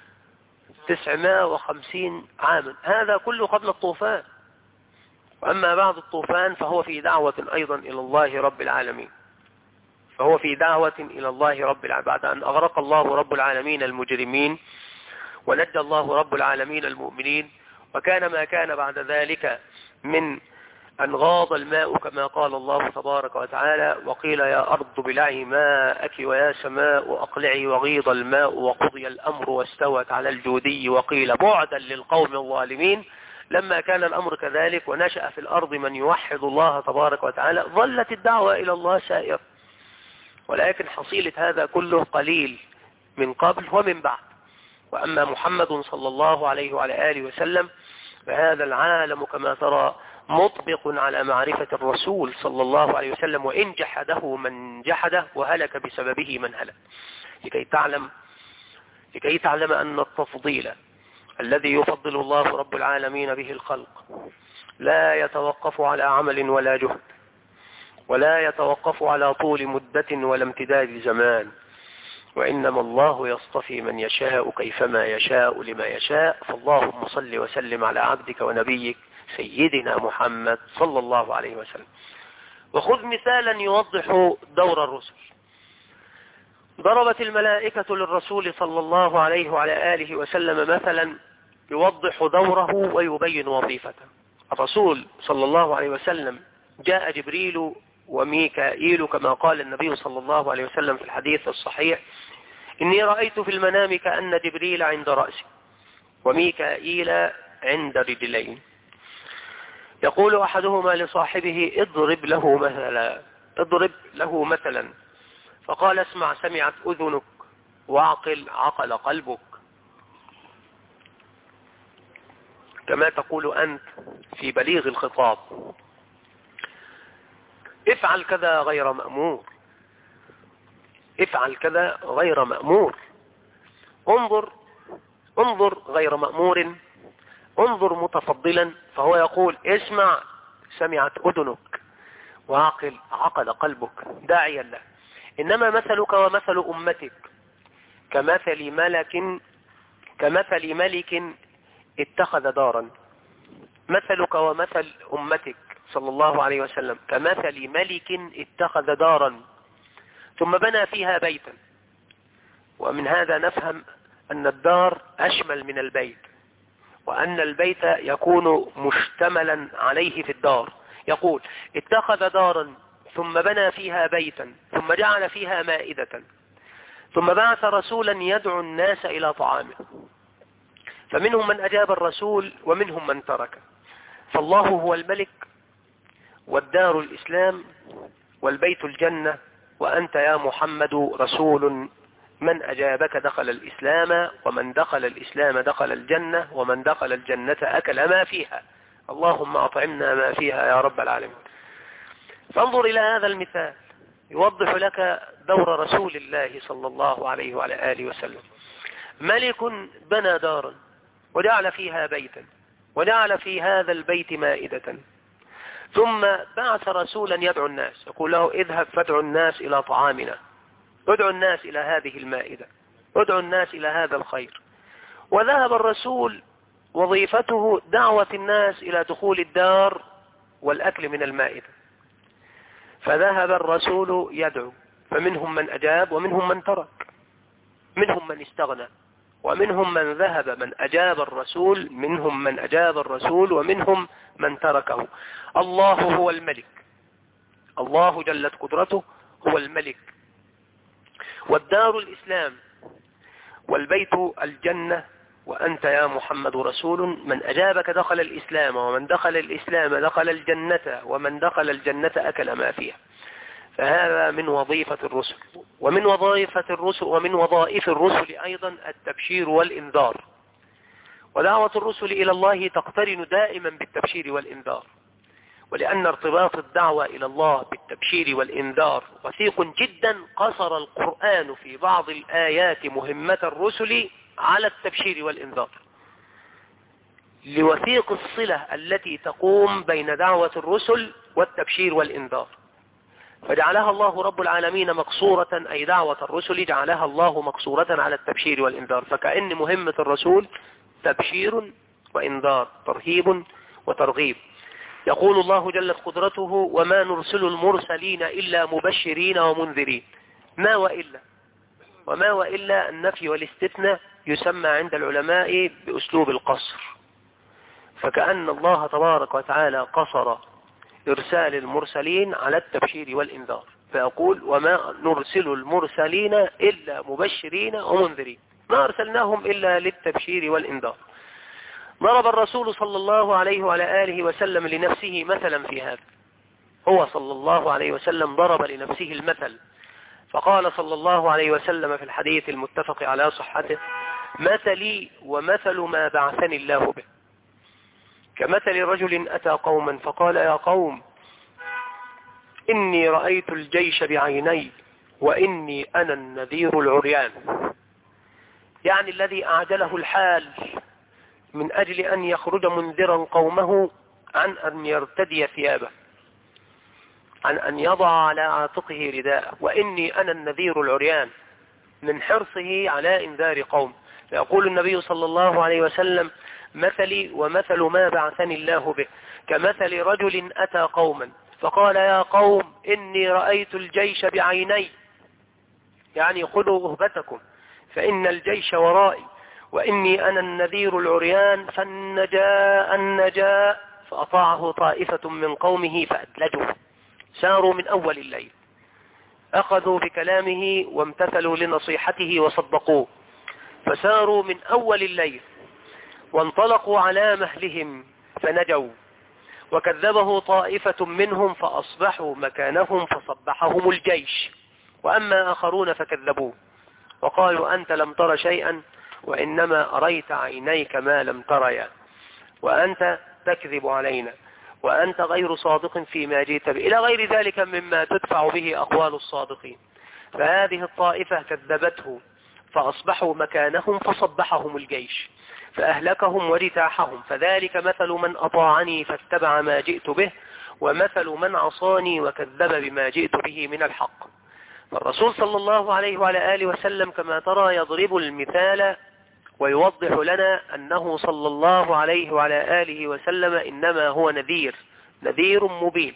950 عاما. هذا كله قبل الطوفان. وأما بعد الطوفان فهو في دعوة أيضا إلى الله رب العالمين، فهو في دعوة إلى الله رب العالمين بعد أن أغرق الله رب العالمين المجرمين ونجى الله رب العالمين المؤمنين. وكان ما كان بعد ذلك من أن غاض الماء كما قال الله تبارك وتعالى: وقيل يا أرض ابلعي ماءك ويا سماء أقلعي وغيض الماء وقضي الأمر واستوت على الجودي وقيل بعدا للقوم الظالمين. لما كان الأمر كذلك ونشأ في الأرض من يوحد الله تبارك وتعالى ظلت الدعوة إلى الله سائرة، ولكن حصيلة هذا كله قليل من قبل ومن بعد. وأما محمد صلى الله عليه وعلى آله وسلم فهذا العالم كما ترى مطبق على معرفة الرسول صلى الله عليه وسلم، وإن جحده من جحده وهلك بسببه من هلك. لكي تعلم أن التفضيل الذي يفضل الله رب العالمين به الخلق، لا يتوقف على عمل ولا جهد، ولا يتوقف على طول مدة ولا امتداد زمان، وإنما الله يصطفي من يشاء كيفما يشاء لما يشاء. فاللهم صل وسلم على عبدك ونبيك سيدنا محمد صلى الله عليه وسلم. وخذ مثالا يوضح دور الرسل. ضربت الملائكة للرسول صلى الله عليه وعلى آله وسلم مثلا يوضح دوره ويبين وظيفته. الرسول صلى الله عليه وسلم جاء جبريل وميكائيل كما قال النبي صلى الله عليه وسلم في الحديث الصحيح: إني رأيت في المنام كأن جبريل عند رأسي وميكائيل عند رجلين، يقول أحدهما لصاحبه: اضرب له مثلا. فقال: اسمع سمعت أذنك، واعقل عقل قلبك، كما تقول أنت في بليغ الخطاب. افعل كذا غير مأمور، افعل كذا غير مأمور، انظر غير مأمور، انظر متفضلا. فهو يقول: اسمع سمعت أذنك، وعقل عقل قلبك، داعيا له. إنما مثلك ومثل أمتك كمثل ملك اتخذ دارا. مثلك ومثل أمتك صلى الله عليه وسلم كمثل ملك اتخذ دارا ثم بنى فيها بيتا. ومن هذا نفهم أن الدار أشمل من البيت، وأن البيت يكون مشتملا عليه في الدار. يقول: اتخذ دارا ثم بنى فيها بيتا ثم جعل فيها مائدة ثم بعث رسولا يدعو الناس إلى طعامه، فمنهم من أجاب الرسول ومنهم من ترك. فالله هو الملك، والدار الإسلام، والبيت الجنة، وأنت يا محمد رسول. من أجابك دخل الإسلام، ومن دخل الإسلام دخل الجنة، ومن دخل الجنة أكل ما فيها. اللهم أطعمنا ما فيها يا رب العالمين. فانظر إلى هذا المثال يوضح لك دور رسول الله صلى الله عليه وعلى آله وسلم. ملك بنى دارا وجعل فيها بيتا وجعل في هذا البيت مائدة، ثم بعث رسولا يدعو الناس، يقول له: اذهب فادعو الناس إلى طعامنا، ادعو الناس إلى هذه المائدة، ادعو الناس إلى هذا الخير. وذهب الرسول وظيفته دعوة الناس إلى دخول الدار والأكل من المائدة. فذهب الرسول يدعو، فمنهم من أجاب ومنهم من ترك، منهم من استغنى ومنهم من ذهب. من أجاب الرسول منهم من أجاب الرسول ومنهم من تركه. الله هو الملك، الله جلت قدرته هو الملك، والدار الإسلام، والبيت الجنة، وأنت يا محمد رسول. من أجابك دخل الإسلام، ومن دخل الإسلام دخل الجنة، ومن دخل الجنة أكل ما فيها. فهذا من وظيفة الرسل، ومن وظائف الرسل أيضا التبشير والإنذار. ودعوة الرسل إلى الله تقترن دائما بالتبشير والإنذار، ولأن ارتباط الدعوة إلى الله بالتبشير والإنذار وثيق جدا، قصر القرآن في بعض الآيات مهمة الرسل على التبشير والإنذار، لوثيق الصلة التي تقوم بين دعوة الرسل والتبشير والإنذار. فجعلها الله رب العالمين مقصورة، أي دعوة الرسل جعلها الله مقصورة على التبشير والإنذار. فكأن مهمة الرسول تبشير وإنذار، ترهيب وترغيب. يقول الله جلت قدرته: وما نرسل المرسلين إلا مبشرين ومنذرين. وما وإلا النفي والاستثناء يسمى عند العلماء بأسلوب القصر. فكأن الله تبارك وتعالى قصر إرسال المرسلين على التبشير والإنذار، فيقول: وما نرسل المرسلين إلا مبشرين ومنذرين، ما أرسلناهم إلا للتبشير والإنذار. ضرب الرسول صلى الله عليه وعلى آله وسلم لنفسه مثلا في هذا. هو صلى الله عليه وسلم ضرب لنفسه المثل، فقال صلى الله عليه وسلم في الحديث المتفق على صحته: مثلي ومثل ما بعثني الله به كمثل رجل أتى قوما فقال: يا قوم إني رأيت الجيش بعيني وإني أنا النذير العريان. يعني الذي أعجله الحال من أجل أن يخرج منذرا قومه عن أن يرتدي ثيابه، عن أن يضع على عاتقه رداءه، وإني أنا النذير العريان، من حرصه على إنذار قوم. فيقول النبي صلى الله عليه وسلم: مثلي ومثل ما بعثني الله به كمثل رجل أتى قوما فقال: يا قوم إني رأيت الجيش بعيني، يعني خذوا أهبتكم فإن الجيش ورائي، وإني أنا النذير العريان، فالنجاء النجاء. فأطاعه طائفة من قومه فأدلجوا، ساروا من أول الليل، أخذوا بكلامه وامتثلوا لنصيحته وصدقوه، فساروا من أول الليل وانطلقوا على مهلهم فنجوا، وكذبه طائفة منهم فأصبحوا مكانهم فصبحهم الجيش، وأما آخرون فكذبوه وقالوا: أنت لم تر شيئا وإنما أريت عينيك ما لم تريا، وأنت تكذب علينا، وأنت غير صادق فيما جئت به، إلى غير ذلك مما تدفع به أقوال الصادقين. فهذه الطائفة كذبته فأصبحوا مكانهم فصبحهم الجيش فأهلكهم واجتاحهم. فذلك مثل من أطاعني فاتبع ما جئت به، ومثل من عصاني وكذب بما جئت به من الحق. فالرسول صلى الله عليه وعلى آله وسلم كما ترى يضرب المثال ويوضح لنا أنه صلى الله عليه وعلى آله وسلم إنما هو نذير مبين،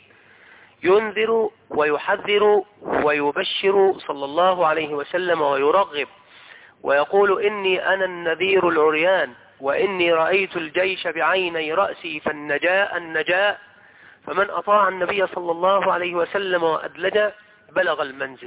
ينذر ويحذر ويبشر صلى الله عليه وسلم ويرغب، ويقول: إني أنا النذير العريان، وإني رأيت الجيش بعيني رأسي، فالنجاء النجاء. فمن أطاع النبي صلى الله عليه وسلم وأدلج بلغ المنزل،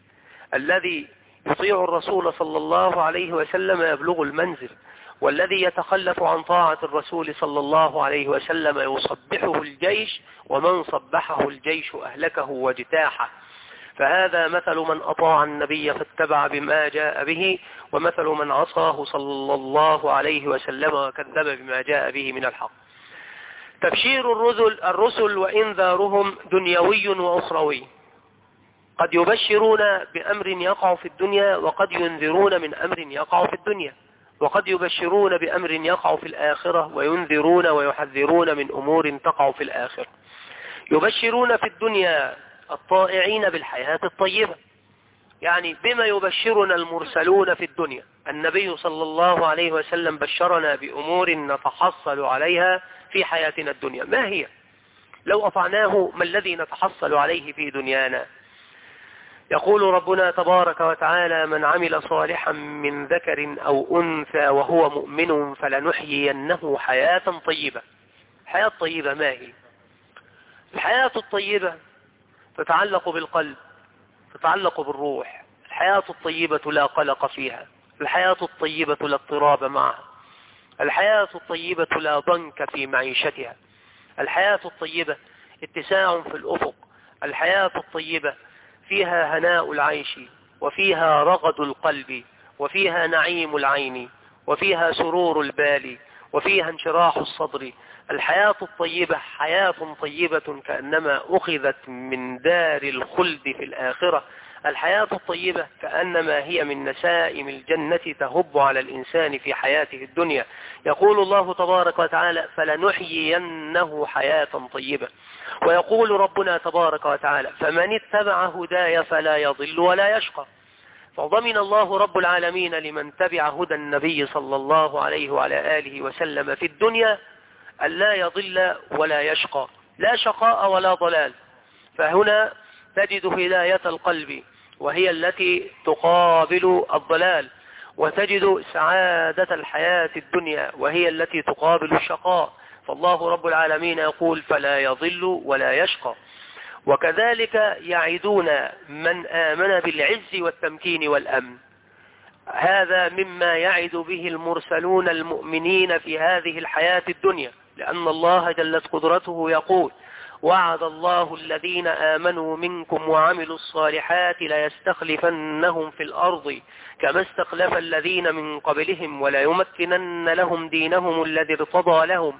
الذي يطيع الرسول صلى الله عليه وسلم يبلغ المنزل، والذي يتخلف عن طاعة الرسول صلى الله عليه وسلم يصبحه الجيش، ومن صبحه الجيش أهلكه واجتاحه. فهذا مثل من أطاع النبي فاتبع بما جاء به، ومثل من عصاه صلى الله عليه وسلم وكذب بما جاء به من الحق. تبشير الرسل وإنذارهم دنيوي وأخروي، قد يبشرون بأمر يقع في الدنيا، وقد ينذرون من أمر يقع في الدنيا، وقد يبشرون بأمر يقع في الآخرة وينذرون ويحذرون من أمور تقع في الآخرة. يبشرون في الدنيا الطائعين بالحياة الطيبة، يعني بما يبشرنا المرسلون في الدنيا. النبي صلى الله عليه وسلم بشرنا بأمور نتحصل عليها في حياتنا الدنيا. ما هي؟ لو أطعناه ما الذي نتحصل عليه في دنيانا؟ يقول ربنا تبارك وتعالى: من عمل صالحا من ذكر أو أنثى وهو مؤمن فلنحيينه حياة طيبة. الحياة الطيبة ما هي؟ الحياة الطيبة تتعلق بالقلب، تتعلق بالروح. الحياة الطيبة لا قلق فيها، الحياة الطيبة لا اضطراب معها، الحياة الطيبة لا ضنك في معيشتها، الحياة الطيبة اتساع في الأفق، الحياة الطيبة فيها هناء العيش، وفيها رغد القلب، وفيها نعيم العين، وفيها سرور البال، وفيها انشراح الصدر. الحياة الطيبة حياة طيبة كأنما أخذت من دار الخلد في الآخرة. الحياة الطيبة كأنما هي من نسائم الجنة تهب على الإنسان في حياته الدنيا. يقول الله تبارك وتعالى: فلنحيينه حياة طيبة. ويقول ربنا تبارك وتعالى: فمن اتبع هداي فلا يضل ولا يشقى. فضمن الله رب العالمين لمن تبع هدى النبي صلى الله عليه وعلى آله وسلم في الدنيا أن لا يضل ولا يشقى، لا شقاء ولا ضلال. فهنا تجد هداية القلب وهي التي تقابل الضلال، وتجد سعادة الحياة الدنيا وهي التي تقابل الشقاء. فالله رب العالمين يقول: فلا يضل ولا يشقى. وكذلك يعدون من آمن بالعز والتمكين والأمن. هذا مما يعد به المرسلون المؤمنين في هذه الحياة الدنيا، لأن الله جلت قدرته يقول: وعد الله الذين آمنوا منكم وعملوا الصالحات ليستخلفنهم في الأرض كما استخلف الذين من قبلهم وليمكنن لهم دينهم الذي ارتضى لهم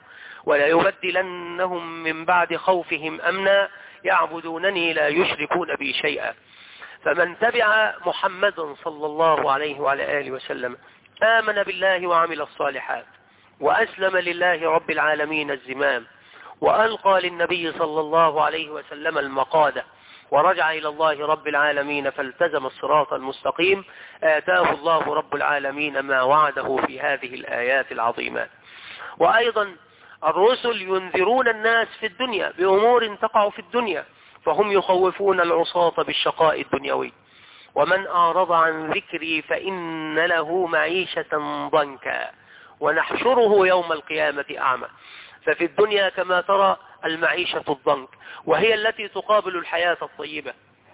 وليبدلنهم من بعد خوفهم أمنا يعبدونني لا يشركون بي شيئا. فمن تبع محمدا صلى الله عليه وعلى آله وسلم آمن بالله وعمل الصالحات وأسلم لله رب العالمين الزمام، وألقى للنبي صلى الله عليه وسلم المقادة، ورجع إلى الله رب العالمين فالتزم الصراط المستقيم، آتاه الله رب العالمين ما وعده في هذه الآيات العظيمات. وأيضا الرسل ينذرون الناس في الدنيا بأمور تقع في الدنيا، فهم يخوفون العصاة بالشقاء الدنيوي. ومن أعرض عن ذكري فإن له معيشة ضنكا ونحشره يوم القيامة أعمى. ففي الدنيا كما ترى المعيشة الضنك، وهي التي تقابل الحياة الطيبة.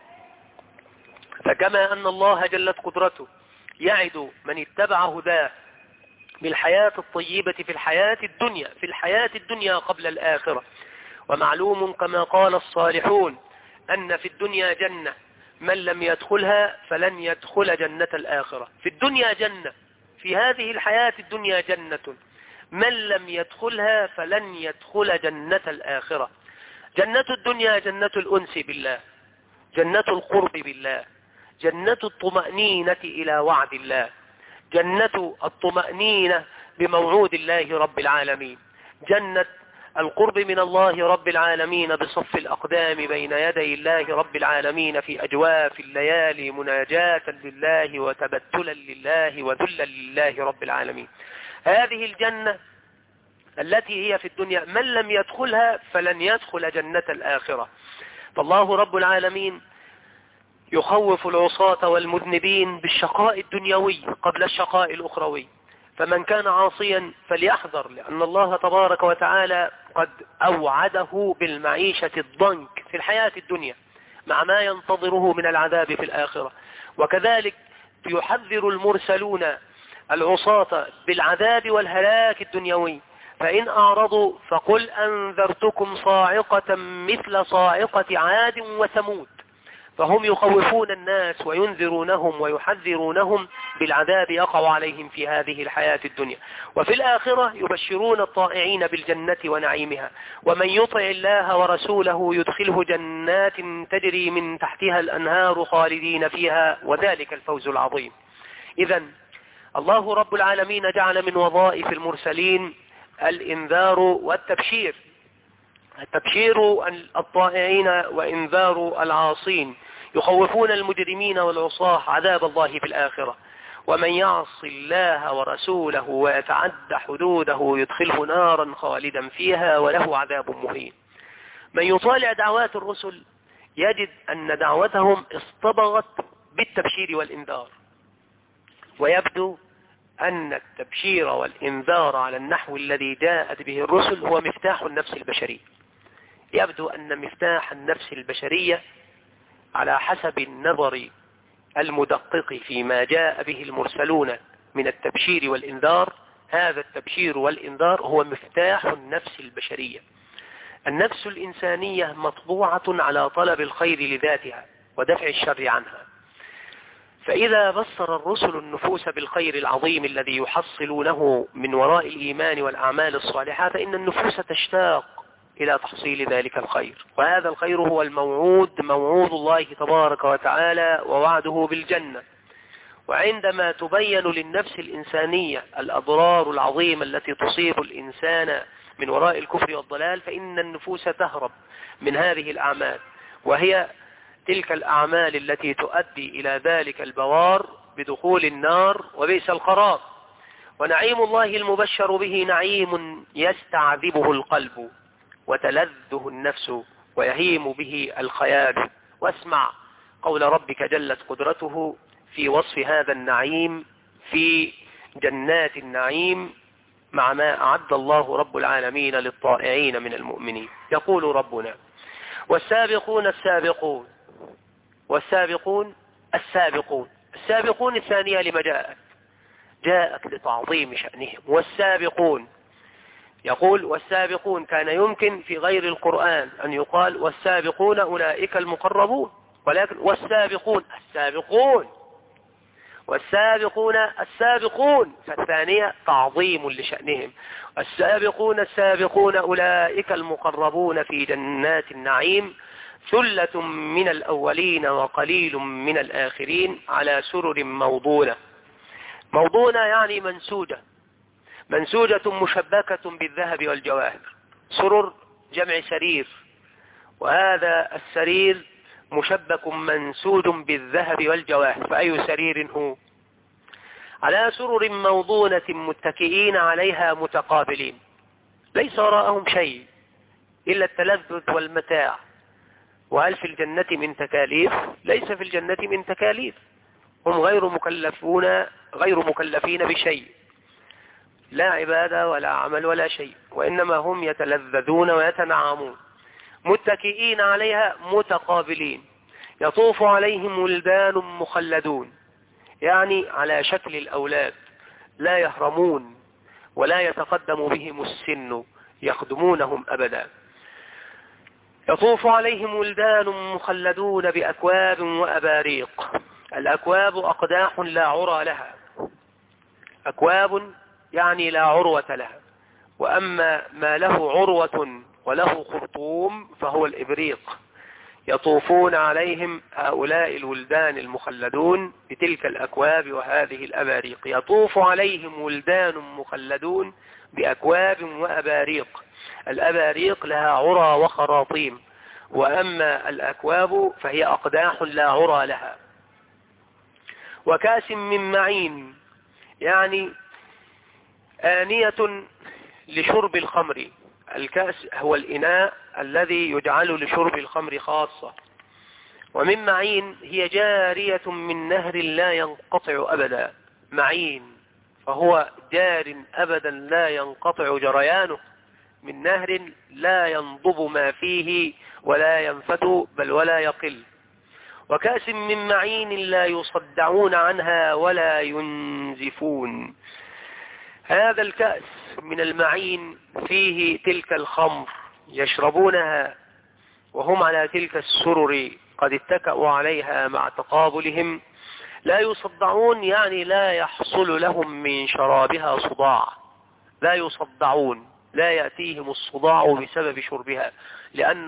فكما أن الله جلت قدرته يعد من اتبع هداه بالحياة الطيبة في الحياة الدنيا قبل الآخرة. ومعلوم كما قال الصالحون أن في الدنيا جنة من لم يدخلها فلن يدخل جنة الآخرة. في الدنيا جنة، في هذه الحياة الدنيا جنة، من لم يدخلها فلن يدخل جنة الآخرة. جنة الدنيا جنة الأنس بالله، جنة القرب بالله، جنة الطمأنينة إلى وعد الله، جنة الطمأنينة بموعود الله رب العالمين، جنة القرب من الله رب العالمين بصف الأقدام بين يدي الله رب العالمين في أجواف الليالي مناجاة لله وتبتلا لله وذلا لله رب العالمين. هذه الجنة التي هي في الدنيا من لم يدخلها فلن يدخل جنة الآخرة. فالله رب العالمين يخوف العصاة والمذنبين بالشقاء الدنيوي قبل الشقاء الأخروي. فمن كان عاصيا فليحذر، لأن الله تبارك وتعالى قد أوعده بالمعيشة الضنك في الحياة الدنيا مع ما ينتظره من العذاب في الآخرة. وكذلك يحذر المرسلون العصاة بالعذاب والهلاك الدنيوي. فإن أعرضوا فقل أنذرتكم صاعقة مثل صاعقة عاد وثمود. فهم يخوفون الناس وينذرونهم ويحذرونهم بالعذاب يقع عليهم في هذه الحياة الدنيا. وفي الآخرة يبشرون الطائعين بالجنة ونعيمها. ومن يطع الله ورسوله يدخله جنات تجري من تحتها الأنهار خالدين فيها، وذلك الفوز العظيم. إذن الله رب العالمين جعل من وظائف المرسلين الإنذار والتبشير، التبشير الطائعين وإنذار العاصين، يخوفون المجرمين والعصاة عذاب الله في الآخرة. ومن يعص الله ورسوله ويتعد حدوده يدخله نارا خالدا فيها وله عذاب مهين. من يطالع دعوات الرسل يجد أن دعوتهم اصطبغت بالتبشير والإنذار، ويبدو أن التبشير والإنذار على النحو الذي جاءت به الرسل هو مفتاح النفس البشرية. يبدو أن مفتاح النفس البشرية على حسب النظر المدقق فيما جاء به المرسلون من التبشير والإنذار، هذا التبشير والإنذار هو مفتاح النفس البشرية. النفس الإنسانية مطبوعة على طلب الخير لذاتها ودفع الشر عنها. فإذا بصر الرسل النفوس بالخير العظيم الذي يحصلونه من وراء الإيمان والأعمال الصالحة، فإن النفوس تشتاق إلى تحصيل ذلك الخير. وهذا الخير هو موعود الله تبارك وتعالى ووعده بالجنة. وعندما تبين للنفس الإنسانية الأضرار العظيمة التي تصيب الإنسان من وراء الكفر والضلال، فإن النفوس تهرب من هذه الأعمال، وهي تلك الأعمال التي تؤدي إلى ذلك البوار بدخول النار وبئس القرار. ونعيم الله المبشر به نعيم يستعذبه القلب وتلذه النفس ويهيم به الخيال. واسمع قول ربك جلت قدرته في وصف هذا النعيم في جنات النعيم مع ما أعد الله رب العالمين للطائعين من المؤمنين. يقول ربنا: والسابقون السابقون والسابقون السابقون. السابقون الثانية لما جاءت لتعظيم شأنهم. والسابقون، يقول والسابقون، كان يمكن في غير القرآن أن يقال والسابقون أولئك المقربون، ولكن والسابقون السابقون والسابقون السابقون، فالثانية تعظيم لشأنهم. السابقون السابقون أولئك المقربون في جنات النعيم، ثلة من الأولين وقليل من الآخرين على سرر موضونة. موضونة يعني منسوجة، منسوجة مشبكة بالذهب والجواهر. سرر جمع سرير، وهذا السرير مشبك منسوج بالذهب والجواهر. فأي سرير هو؟ على سرر موضونة متكئين عليها متقابلين، ليس وراءهم شيء إلا التلذذ والمتاع. وهل في الجنة من تكاليف؟ ليس في الجنة من تكاليف، هم غير مكلفين بشيء، لا عبادة ولا عمل ولا شيء، وإنما هم يتلذذون ويتنعمون متكئين عليها متقابلين. يطوف عليهم ولدان مخلدون، يعني على شكل الأولاد، لا يهرمون ولا يتقدم بهم السن، يخدمونهم أبدا. يطوف عليهم ولدان مخلدون بأكواب وأباريق. الأكواب أقداح لا عرى لها، أكواب يعني لا عروة لها، وأما ما له عروة وله خرطوم فهو الإبريق. يطوفون عليهم هؤلاء الولدان المخلدون بتلك الأكواب وهذه الأباريق. يطوف عليهم ولدان مخلدون بأكواب وأباريق. الأباريق لها عرى وخراطيم، وأما الأكواب فهي أقداح لا عرى لها. وكاس من معين، يعني آنية لشرب الخمر. الكأس هو الإناء الذي يجعل لشرب الخمر خاصة. ومن معين هي جارية من نهر لا ينقطع أبدا. معين فهو جار أبدا لا ينقطع جريانه، من نهر لا ينضب ما فيه ولا ينفت بل ولا يقل. وكأس من معين لا يصدعون عنها ولا ينزفون. هذا الكأس من المعين فيه تلك الخمر يشربونها وهم على تلك السرر قد اتكأوا عليها مع تقابلهم. لا يصدعون يعني لا يحصل لهم من شرابها صداع، لا يصدعون، لا يأتيهم الصداع بسبب شربها، لأن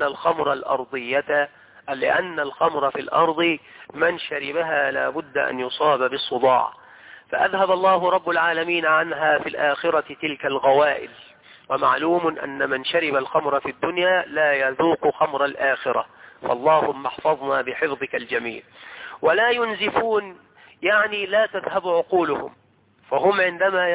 الخمر في الأرض من شربها لا بد أن يصاب بالصداع. فأذهب الله رب العالمين عنها في الآخرة تلك الغوائل. ومعلوم أن من شرب الخمر في الدنيا لا يذوق خمر الآخرة، فاللهم احفظنا بحفظك الجميل. ولا ينزفون يعني لا تذهب عقولهم، فهم عندما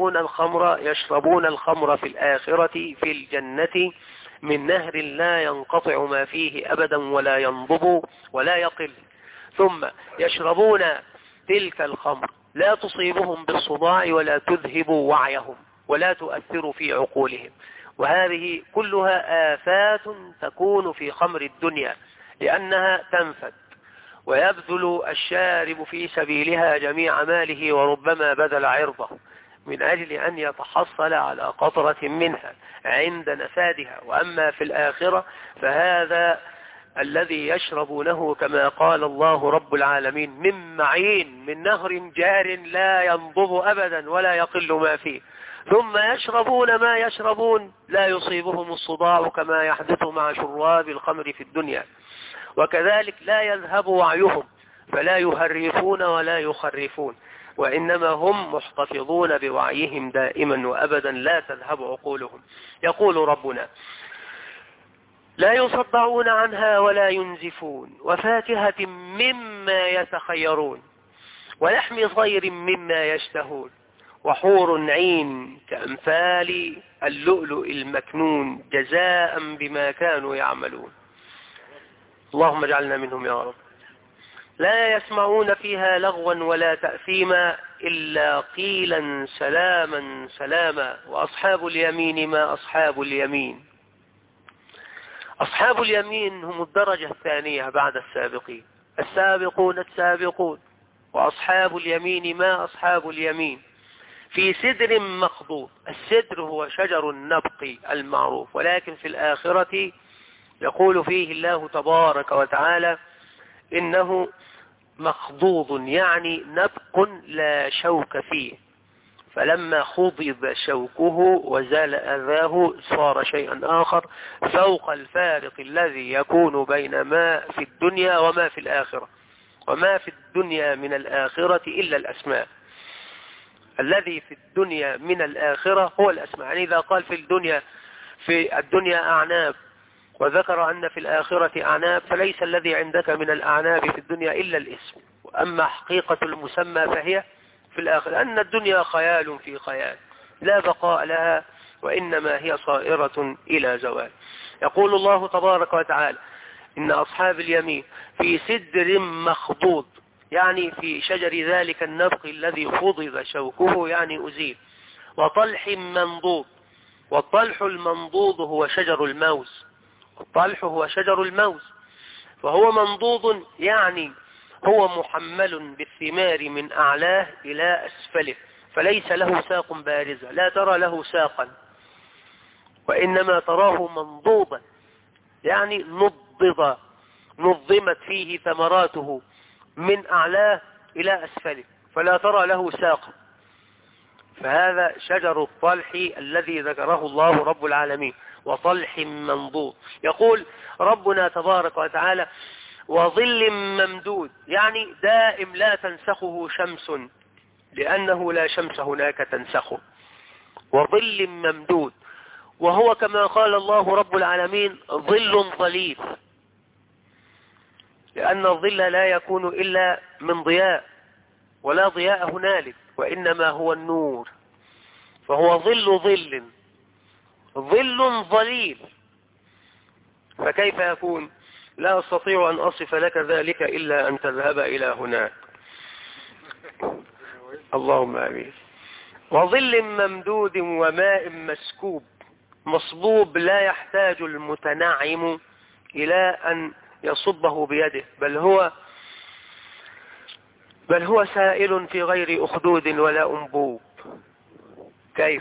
يشربون الخمر في الآخرة في الجنة من نهر لا ينقطع ما فيه أبدا ولا ينضب ولا يقل. ثم يشربون تلك الخمر لا تصيبهم بالصداع ولا تذهب وعيهم ولا تؤثر في عقولهم. وهذه كلها آفات تكون في خمر الدنيا، لأنها تنفد ويبذل الشارب في سبيلها جميع ماله وربما بذل عرضه من أجل أن يتحصل على قطرة منها عند نفادها. وأما في الآخرة فهذا الذي يشربونه كما قال الله رب العالمين من معين، من نهر جار لا ينضب أبدا ولا يقل ما فيه. ثم يشربون ما يشربون لا يصيبهم الصداع كما يحدث مع شراب الخمر في الدنيا. وكذلك لا يذهب وعيهم، فلا يهرفون ولا يخرفون، وإنما هم محتفظون بوعيهم دائما وأبدا لا تذهب عقولهم. يقول ربنا لا يصدعون عنها ولا ينزفون، وفاكهة مما يتخيرون، ولحم طير مما يشتهون، وحور عين كأمثال اللؤلؤ المكنون جزاء بما كانوا يعملون. اللهم اجعلنا منهم يا رب. لا يسمعون فيها لغوا ولا تأثيما إلا قيلا سلاما سلاما. وأصحاب اليمين ما أصحاب اليمين. أصحاب اليمين هم الدرجة الثانية بعد السابقين، السابقون السابقون. وأصحاب اليمين ما أصحاب اليمين في سدر مخضود. السدر هو شجر النبق المعروف، ولكن في الآخرة يقول فيه الله تبارك وتعالى إنه مخضوض، يعني نبق لا شوك فيه، فلما خضب شوكه وزال أذاه صار شيئا آخر فوق الفارق الذي يكون بين ما في الدنيا وما في الآخرة. وما في الدنيا من الآخرة إلا الأسماء. الذي في الدنيا من الآخرة هو الأسماء. يعني إذا قال في الدنيا أعناب وذكر أن في الآخرة أعناب، فليس الذي عندك من الأعناب في الدنيا إلا الاسم، وأما حقيقة المسمى فهي في الآخرة، أن الدنيا خيال في خيال لا بقاء لها، وإنما هي صائرة إلى زوال. يقول الله تبارك وتعالى: إن أصحاب اليمين في سدر مخضود، يعني في شجر ذلك النبق الذي فضض شوكه، يعني أزيل، وطلح منضود. والطلح المنضود هو شجر الموز، الطلح هو شجر الموز، فهو منضود يعني هو محمل بالثمار من أعلاه إلى أسفله، فليس له ساق بارزة، لا ترى له ساقا، وإنما تراه منضودا، يعني نظمت فيه ثمراته من أعلاه إلى أسفله، فلا ترى له ساقا. فهذا شجر الطلح الذي ذكره الله رب العالمين، وطلح منضود. يقول ربنا تبارك وتعالى: وظل ممدود، يعني دائم لا تنسخه شمس، لأنه لا شمس هناك تنسخه. وظل ممدود، وهو كما قال الله رب العالمين ظل ظليل، لأن الظل لا يكون إلا من ضياء، ولا ضياء هنالك، وإنما هو النور، فهو ظل ظليل. فكيف يكون؟ لا أستطيع أن أصف لك ذلك إلا أن تذهب إلى هناك. اللهم آمين. وظل ممدود وماء مسكوب، مصبوب، لا يحتاج المتنعم إلى أن يصبه بيده، بل هو سائل في غير أخدود ولا أنبوب. كيف؟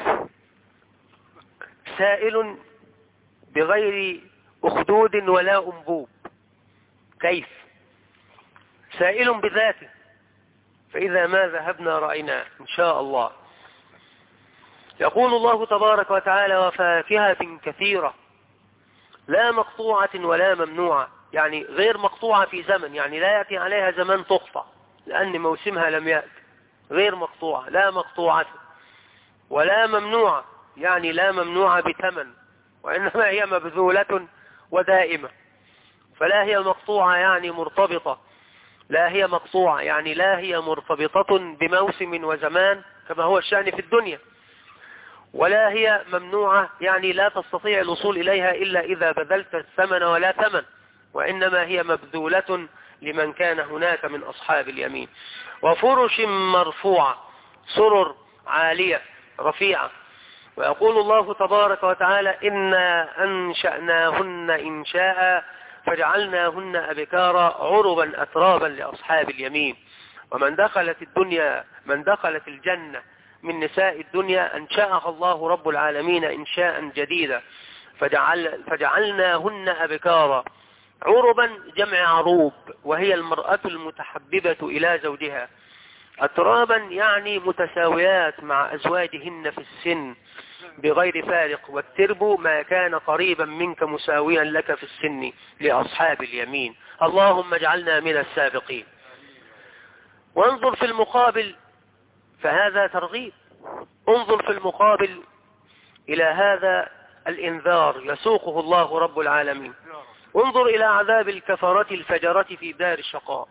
سائل بغير أخدود ولا أنبوب، كيف؟ سائل بذاته، فإذا ما ذهبنا رأينا إن شاء الله. يقول الله تبارك وتعالى: وفاكهة كثيرة، لا مقطوعة ولا ممنوعة، يعني غير مقطوعة في زمن، يعني لا يأتي عليها زمن تقطع لأن موسمها لم يأتي، غير مقطوعة، لا مقطوعة ولا ممنوعة، يعني لا ممنوعة بثمن، وإنما هي مبذولة ودائمة. فلا هي مقطوعة يعني مرتبطة، لا هي مقطوعة يعني لا هي مرتبطة بموسم وزمان كما هو الشأن في الدنيا، ولا هي ممنوعة يعني لا تستطيع الوصول إليها إلا إذا بذلت الثمن ولا ثمن، وإنما هي مبذولة لمن كان هناك من أصحاب اليمين. وفرش مرفوعة، سرر عالية رفيعة. ويقول الله تبارك وتعالى: إنا أنشأناهن إنشاء فجعلناهن أبكارا عربا أترابا لأصحاب اليمين. ومن دخلت الجنة من نساء الدنيا أنشأها الله رب العالمين إنشاء جديدا، فجعلناهن أبكارا. عربا جمع عروب، وهي المرأة المتحببة إلى زوجها. أترابا يعني متساويات مع أزواجهن في السن بغير فارق، والترب ما كان قريبا منك مساويا لك في السن لأصحاب اليمين. اللهم اجعلنا من السابقين. وانظر في المقابل، فهذا ترغيب، انظر في المقابل إلى هذا الإنذار يسوقه الله رب العالمين. انظر إلى عذاب الكفرة الفجرة في دار الشقاء.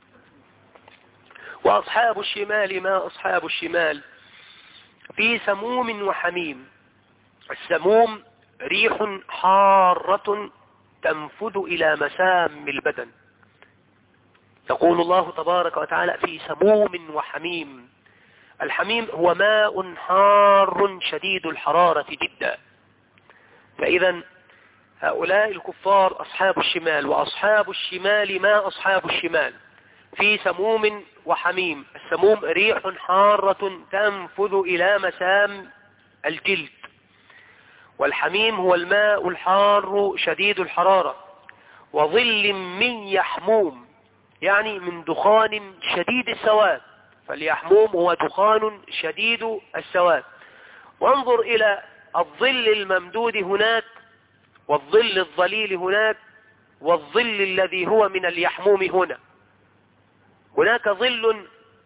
وأصحاب الشمال ما أصحاب الشمال في سموم وحميم. السموم ريح حارة تنفذ إلى مسام البدن. يقول الله تبارك وتعالى: في سموم وحميم. الحميم هو ماء حار شديد الحرارة جدا. فإذا هؤلاء الكفار أصحاب الشمال، وأصحاب الشمال ما أصحاب الشمال في سموم وحميم. السموم ريح حارة تنفذ إلى مسام الجلد، والحميم هو الماء الحار شديد الحرارة. وظل من يحموم، يعني من دخان شديد السواد، فاليحموم هو دخان شديد السواد. وانظر إلى الظل الممدود هناك، والظل الظليل هناك، والظل الذي هو من اليحموم هنا. هناك ظل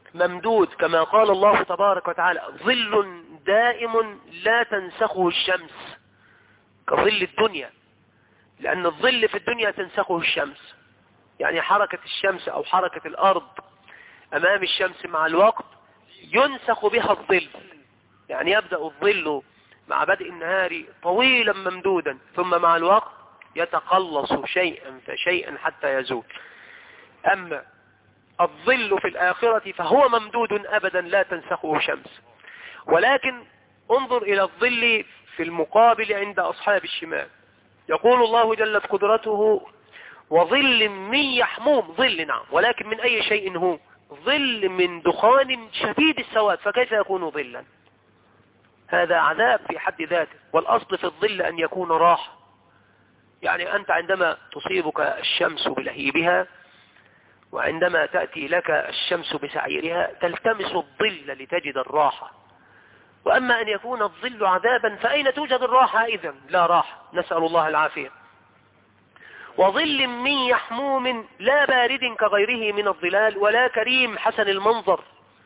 ممدود كما قال الله تبارك وتعالى ظل دائم لا تنسخه الشمس، كظل الدنيا، لأن الظل في الدنيا تنسخه الشمس، يعني حركة الشمس أو حركة الأرض أمام الشمس مع الوقت ينسخ بها الظل، يعني يبدأ الظل مع بدء النهار طويلا ممدودا، ثم مع الوقت يتقلص شيئا فشيئا حتى يزول. أما الظل في الآخرة فهو ممدود أبدا لا تنسخه شمس. ولكن انظر إلى الظل في المقابل عند أصحاب الشمال، يقول الله جلت قدرته وظل من يحموم، ظل نعم، ولكن من أي شيء هو؟ ظل من دخان شديد السواد، فكيف يكون ظلا؟ هذا عذاب في حد ذاته. والأصل في الظل أن يكون راحة، يعني أنت عندما تصيبك الشمس بلهيبها وعندما تأتي لك الشمس بسعيرها تلتمس الظل لتجد الراحة. وأما أن يكون الظل عذابا فأين توجد الراحة إذن؟ لا راحة، نسأل الله العافية. وظل من يحموم لا بارد كغيره من الظلال ولا كريم حسن المنظر،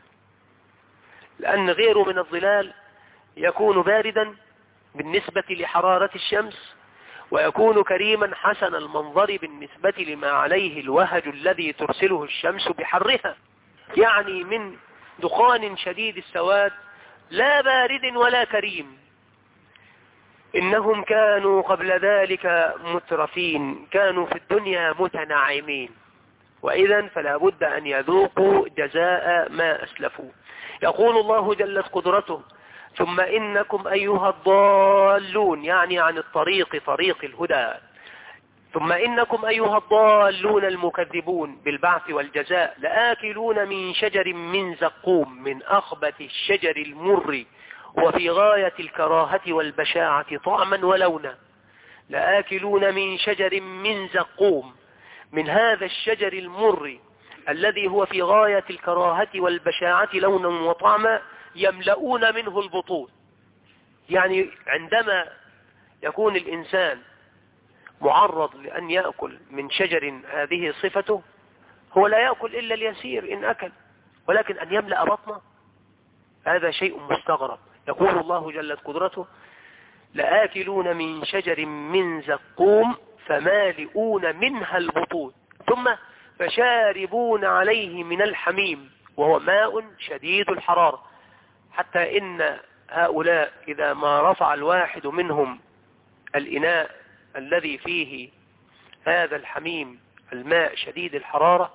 لأن غيره من الظلال يكون باردا بالنسبة لحرارة الشمس، ويكون كريما حسن المنظر بالنسبة لما عليه الوهج الذي ترسله الشمس بحرها، يعني من دخان شديد السواد لا بارد ولا كريم. إنهم كانوا قبل ذلك مترفين، كانوا في الدنيا متنعمين، وإذا فلا بد أن يذوقوا جزاء ما أسلفوا. يقول الله جلت قدرته ثم إنكم أيها الضالون، يعني عن الطريق، طريق الهدى، ثم إنكم أيها الضالون المكذبون بالبعث والجزاء لآكلون من شجر من زقوم من أخبث الشجر المر وفي غاية الكراهة والبشاعة طعما ولونا. لآكلون من شجر من زقوم، من هذا الشجر المر الذي هو في غاية الكراهة والبشاعة لونا وطعما، يملؤون منه البطون. يعني عندما يكون الإنسان معرض لأن يأكل من شجر هذه صفته، هو لا يأكل إلا اليسير إن أكل، ولكن أن يملأ بطنه هذا شيء مستغرب. يقول الله جلت قدرته لآكلون من شجر من زقوم فمالئون منها البطون ثم فشاربون عليه من الحميم وهو ماء شديد الحرارة، حتى إن هؤلاء إذا ما رفع الواحد منهم الإناء الذي فيه هذا الحميم الماء شديد الحرارة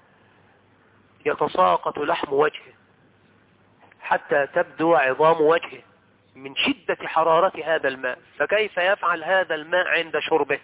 يتساقط لحم وجهه حتى تبدو عظام وجهه من شدة حرارة هذا الماء، فكيف يفعل هذا الماء عند شربه؟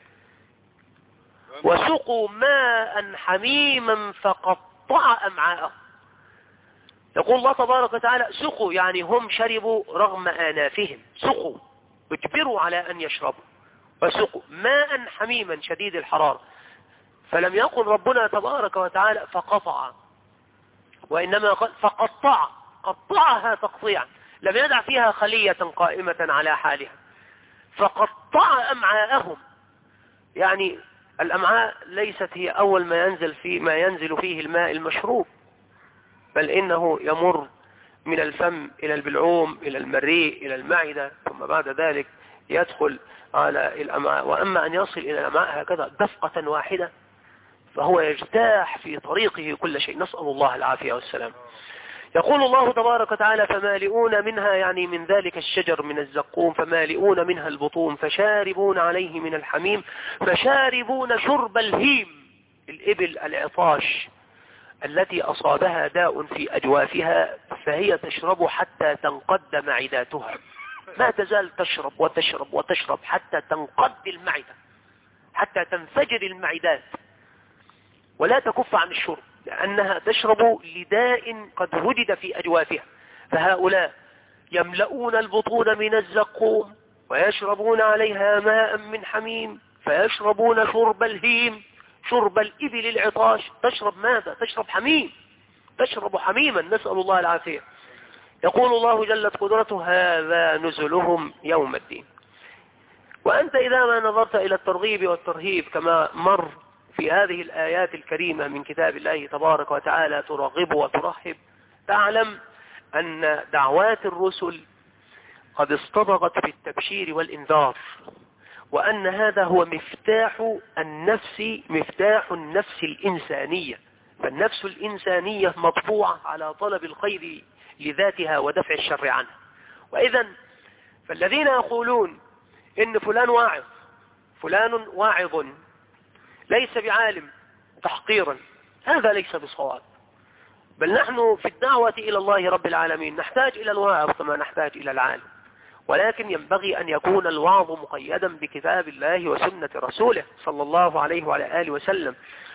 وسقوا ماء حميما فقطع أمعاءهم. يقول الله تبارك وتعالى سقوا، يعني هم شربوا رغم آنافهم، سقوا اجبروا على أن يشربوا، وسقوا ماء حميما شديد الحرارة. فلم يقل ربنا تبارك وتعالى فقطع، وإنما قال فقطع، قطعها تقطيعا، لم يدع فيها خلية قائمة على حالها، فقطع أمعاءهم. يعني الأمعاء ليست هي أول ما ينزل فيه الماء المشروب، بل إنه يمر من الفم إلى البلعوم إلى المريء إلى المعدة، ثم بعد ذلك يدخل على الأمعاء. وأما أن يصل إلى الأمعاء هكذا دفقة واحدة فهو يجتاح في طريقه كل شيء، نسأل الله العافية والسلام. يقول الله تبارك وتعالى فمالئون منها، يعني من ذلك الشجر من الزقوم، فمالئون منها البطون فشاربون عليه من الحميم فشاربون شرب الهيم، الإبل العطاش التي أصابها داء في أجوافها فهي تشرب حتى تنقد معداتها، ما تزال تشرب وتشرب وتشرب حتى تنقد المعدة، حتى تنفجر المعدات ولا تكف عن الشرب، لأنها تشرب لداء قد وجد في أجوافها. فهؤلاء يملؤون البطون من الزقوم ويشربون عليها ماء من حميم فيشربون شرب الهيم، شرب الإبل العطاش. تشرب ماذا؟ تشرب حميم، تشرب حميما، نسأل الله العافية. يقول الله جلت قدرته هذا نزلهم يوم الدين. وأنت إذا ما نظرت إلى الترغيب والترهيب كما مر في هذه الآيات الكريمة من كتاب الله تبارك وتعالى ترغب وترهب، تعلم أن دعوات الرسل قد اصطبغت في التبشير والإنذار، وأن هذا هو مفتاح النفس الإنسانية. فالنفس الإنسانية مطبوعة على طلب الخير لذاتها ودفع الشر عنها. وإذا فالذين يقولون إن فلان واعظ ليس بعالم تحقيرا، هذا ليس بصواب. بل نحن في الدعوة إلى الله رب العالمين نحتاج إلى الواعظ كما نحتاج إلى العالم، ولكن ينبغي أن يكون الوعظ مقيدا بكتاب الله وسنة رسوله صلى الله عليه وعلى آله وسلم.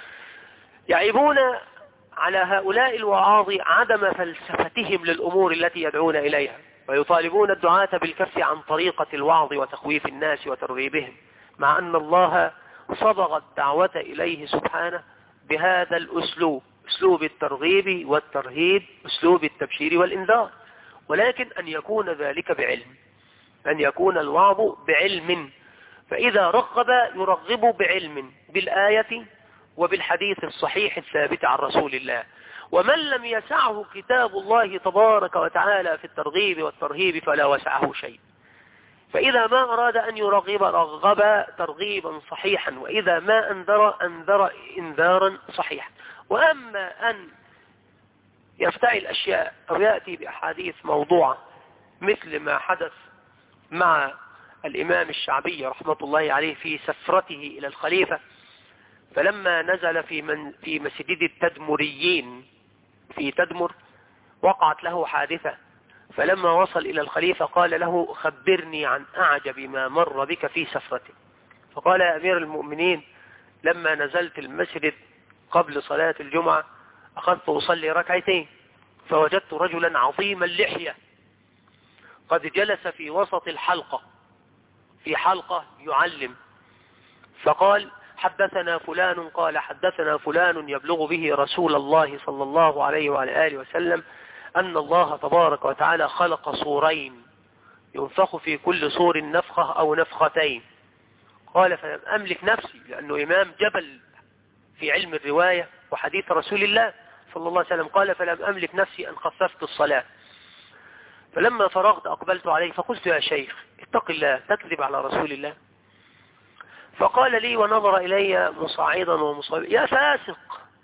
يعيبون على هؤلاء الوعاظ عدم فلسفتهم للأمور التي يدعون إليها، ويطالبون الدعاة بالكف عن طريقة الوعظ وتخويف الناس وترغيبهم، مع أن الله صبغ الدعوة إليه سبحانه بهذا الأسلوب، أسلوب الترغيب والترهيب، أسلوب التبشير والإنذار. ولكن أن يكون ذلك بعلم، أن يكون الوعظ بعلم، فإذا رغب يرغب بعلم بالآية وبالحديث الصحيح الثابت عن رسول الله. ومن لم يسعه كتاب الله تبارك وتعالى في الترغيب والترهيب فلا وسعه شيء. فإذا ما أراد أن يرغب رغب ترغيبا صحيحا، وإذا ما أنذر إنذارا صحيحا. وأما أن يفتعل أشياء أو يأتي بأحاديث موضوعة مثل ما حدث مع الإمام الشعبي رحمة الله عليه في سفرته إلى الخليفة، فلما نزل في مسجد التدمريين في تدمر وقعت له حادثة، فلما وصل إلى الخليفة قال له: خبرني عن أعجب ما مر بك في سفرتك. فقال: يا أمير المؤمنين، لما نزلت المسجد قبل صلاة الجمعة أخذت أصلي ركعتين، فوجدت رجلا عظيم اللحية قد جلس في وسط الحلقة، في حلقة يعلم، فقال: حدثنا فلان قال حدثنا فلان يبلغ به رسول الله صلى الله عليه وعلى آله وسلم أن الله تبارك وتعالى خلق صورين ينفخ في كل صور نفخة أو نفختين. قال: فلم أملك نفسي، لأنه إمام جبل في علم الرواية وحديث رسول الله صلى الله عليه وسلم. قال: فلم أملك نفسي أن خففت الصلاة، فلما فرغت أقبلت عليه فقلت: يا شيخ اتق الله، تكذب على رسول الله؟ فقال لي ونظر إلي مصاعدا ومصابا: يا فاسق،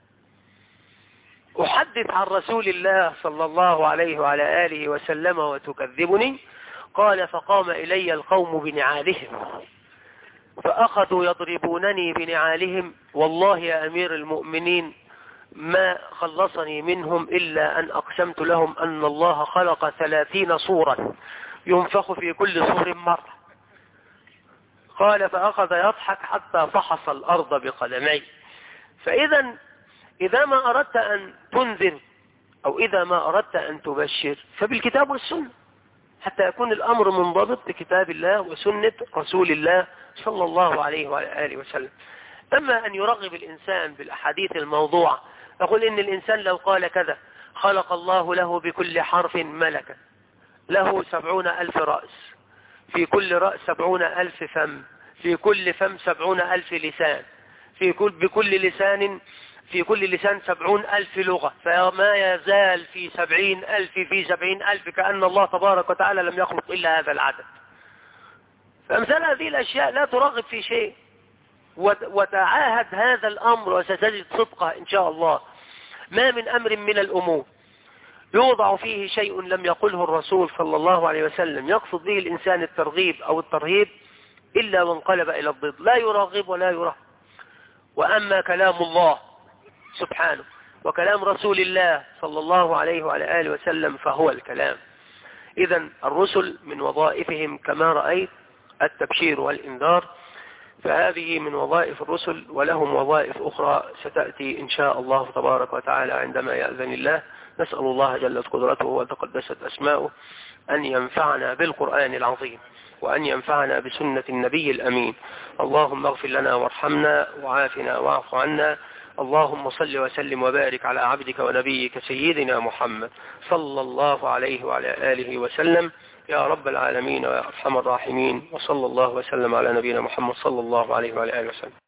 أحدث عن رسول الله صلى الله عليه وعلى آله وسلم وتكذبني؟ قال: فقام إلي القوم بنعالهم فأخذوا يضربونني بنعالهم، والله يا أمير المؤمنين ما خلصني منهم إلا أن أقسمت لهم أن الله خلق 30 صورا ينفخ في كل صور مرة. قال: فأخذ يضحك حتى فحص الأرض بقدمي. فإذا إذا ما أردت أن تنذر أو إذا ما أردت أن تبشر فبالكتاب والسنة، حتى يكون الأمر منضبط بكتاب الله وسنة رسول الله صلى الله عليه وعلى آله وسلم. أما أن يرغب الإنسان بالأحاديث الموضوعة، يقول إن الإنسان لو قال كذا خلق الله له بكل حرف ملكا، له 70,000 رأس، في كل رأس 70,000 فم، في كل فم 70,000 لسان، في كل لسان 70,000 لغة، فما يزال في 70,000 كأن الله تبارك وتعالى لم يخلق إلا هذا العدد. فأمثال هذه الأشياء لا ترغب في شيء، وتعاهد هذا الأمر وستجد صدقه إن شاء الله. ما من أمر من الأمور يوضع فيه شيء لم يقله الرسول صلى الله عليه وسلم يقصد به الإنسان الترغيب أو الترهيب إلا وانقلب إلى الضد، لا يرغب ولا يرهب. وأما كلام الله سبحانه وكلام رسول الله صلى الله عليه وعلى آله وسلم فهو الكلام. إذا الرسل من وظائفهم كما رأيت التبشير والإنذار، فهذه من وظائف الرسل، ولهم وظائف أخرى ستأتي إن شاء الله تبارك وتعالى عندما يأذن الله. نسأل الله جلت قدرته وتقدست أسماؤه أن ينفعنا بالقرآن العظيم، وأن ينفعنا بسنة النبي الأمين. اللهم اغفر لنا وارحمنا وعافنا واعف عنا. اللهم صل وسلم وبارك على عبدك ونبيك سيدنا محمد صلى الله عليه وعلى آله وسلم يا رب العالمين ويا أرحم الراحمين. وصلى الله وسلم على نبينا محمد صلى الله عليه وعلى آله وسلم.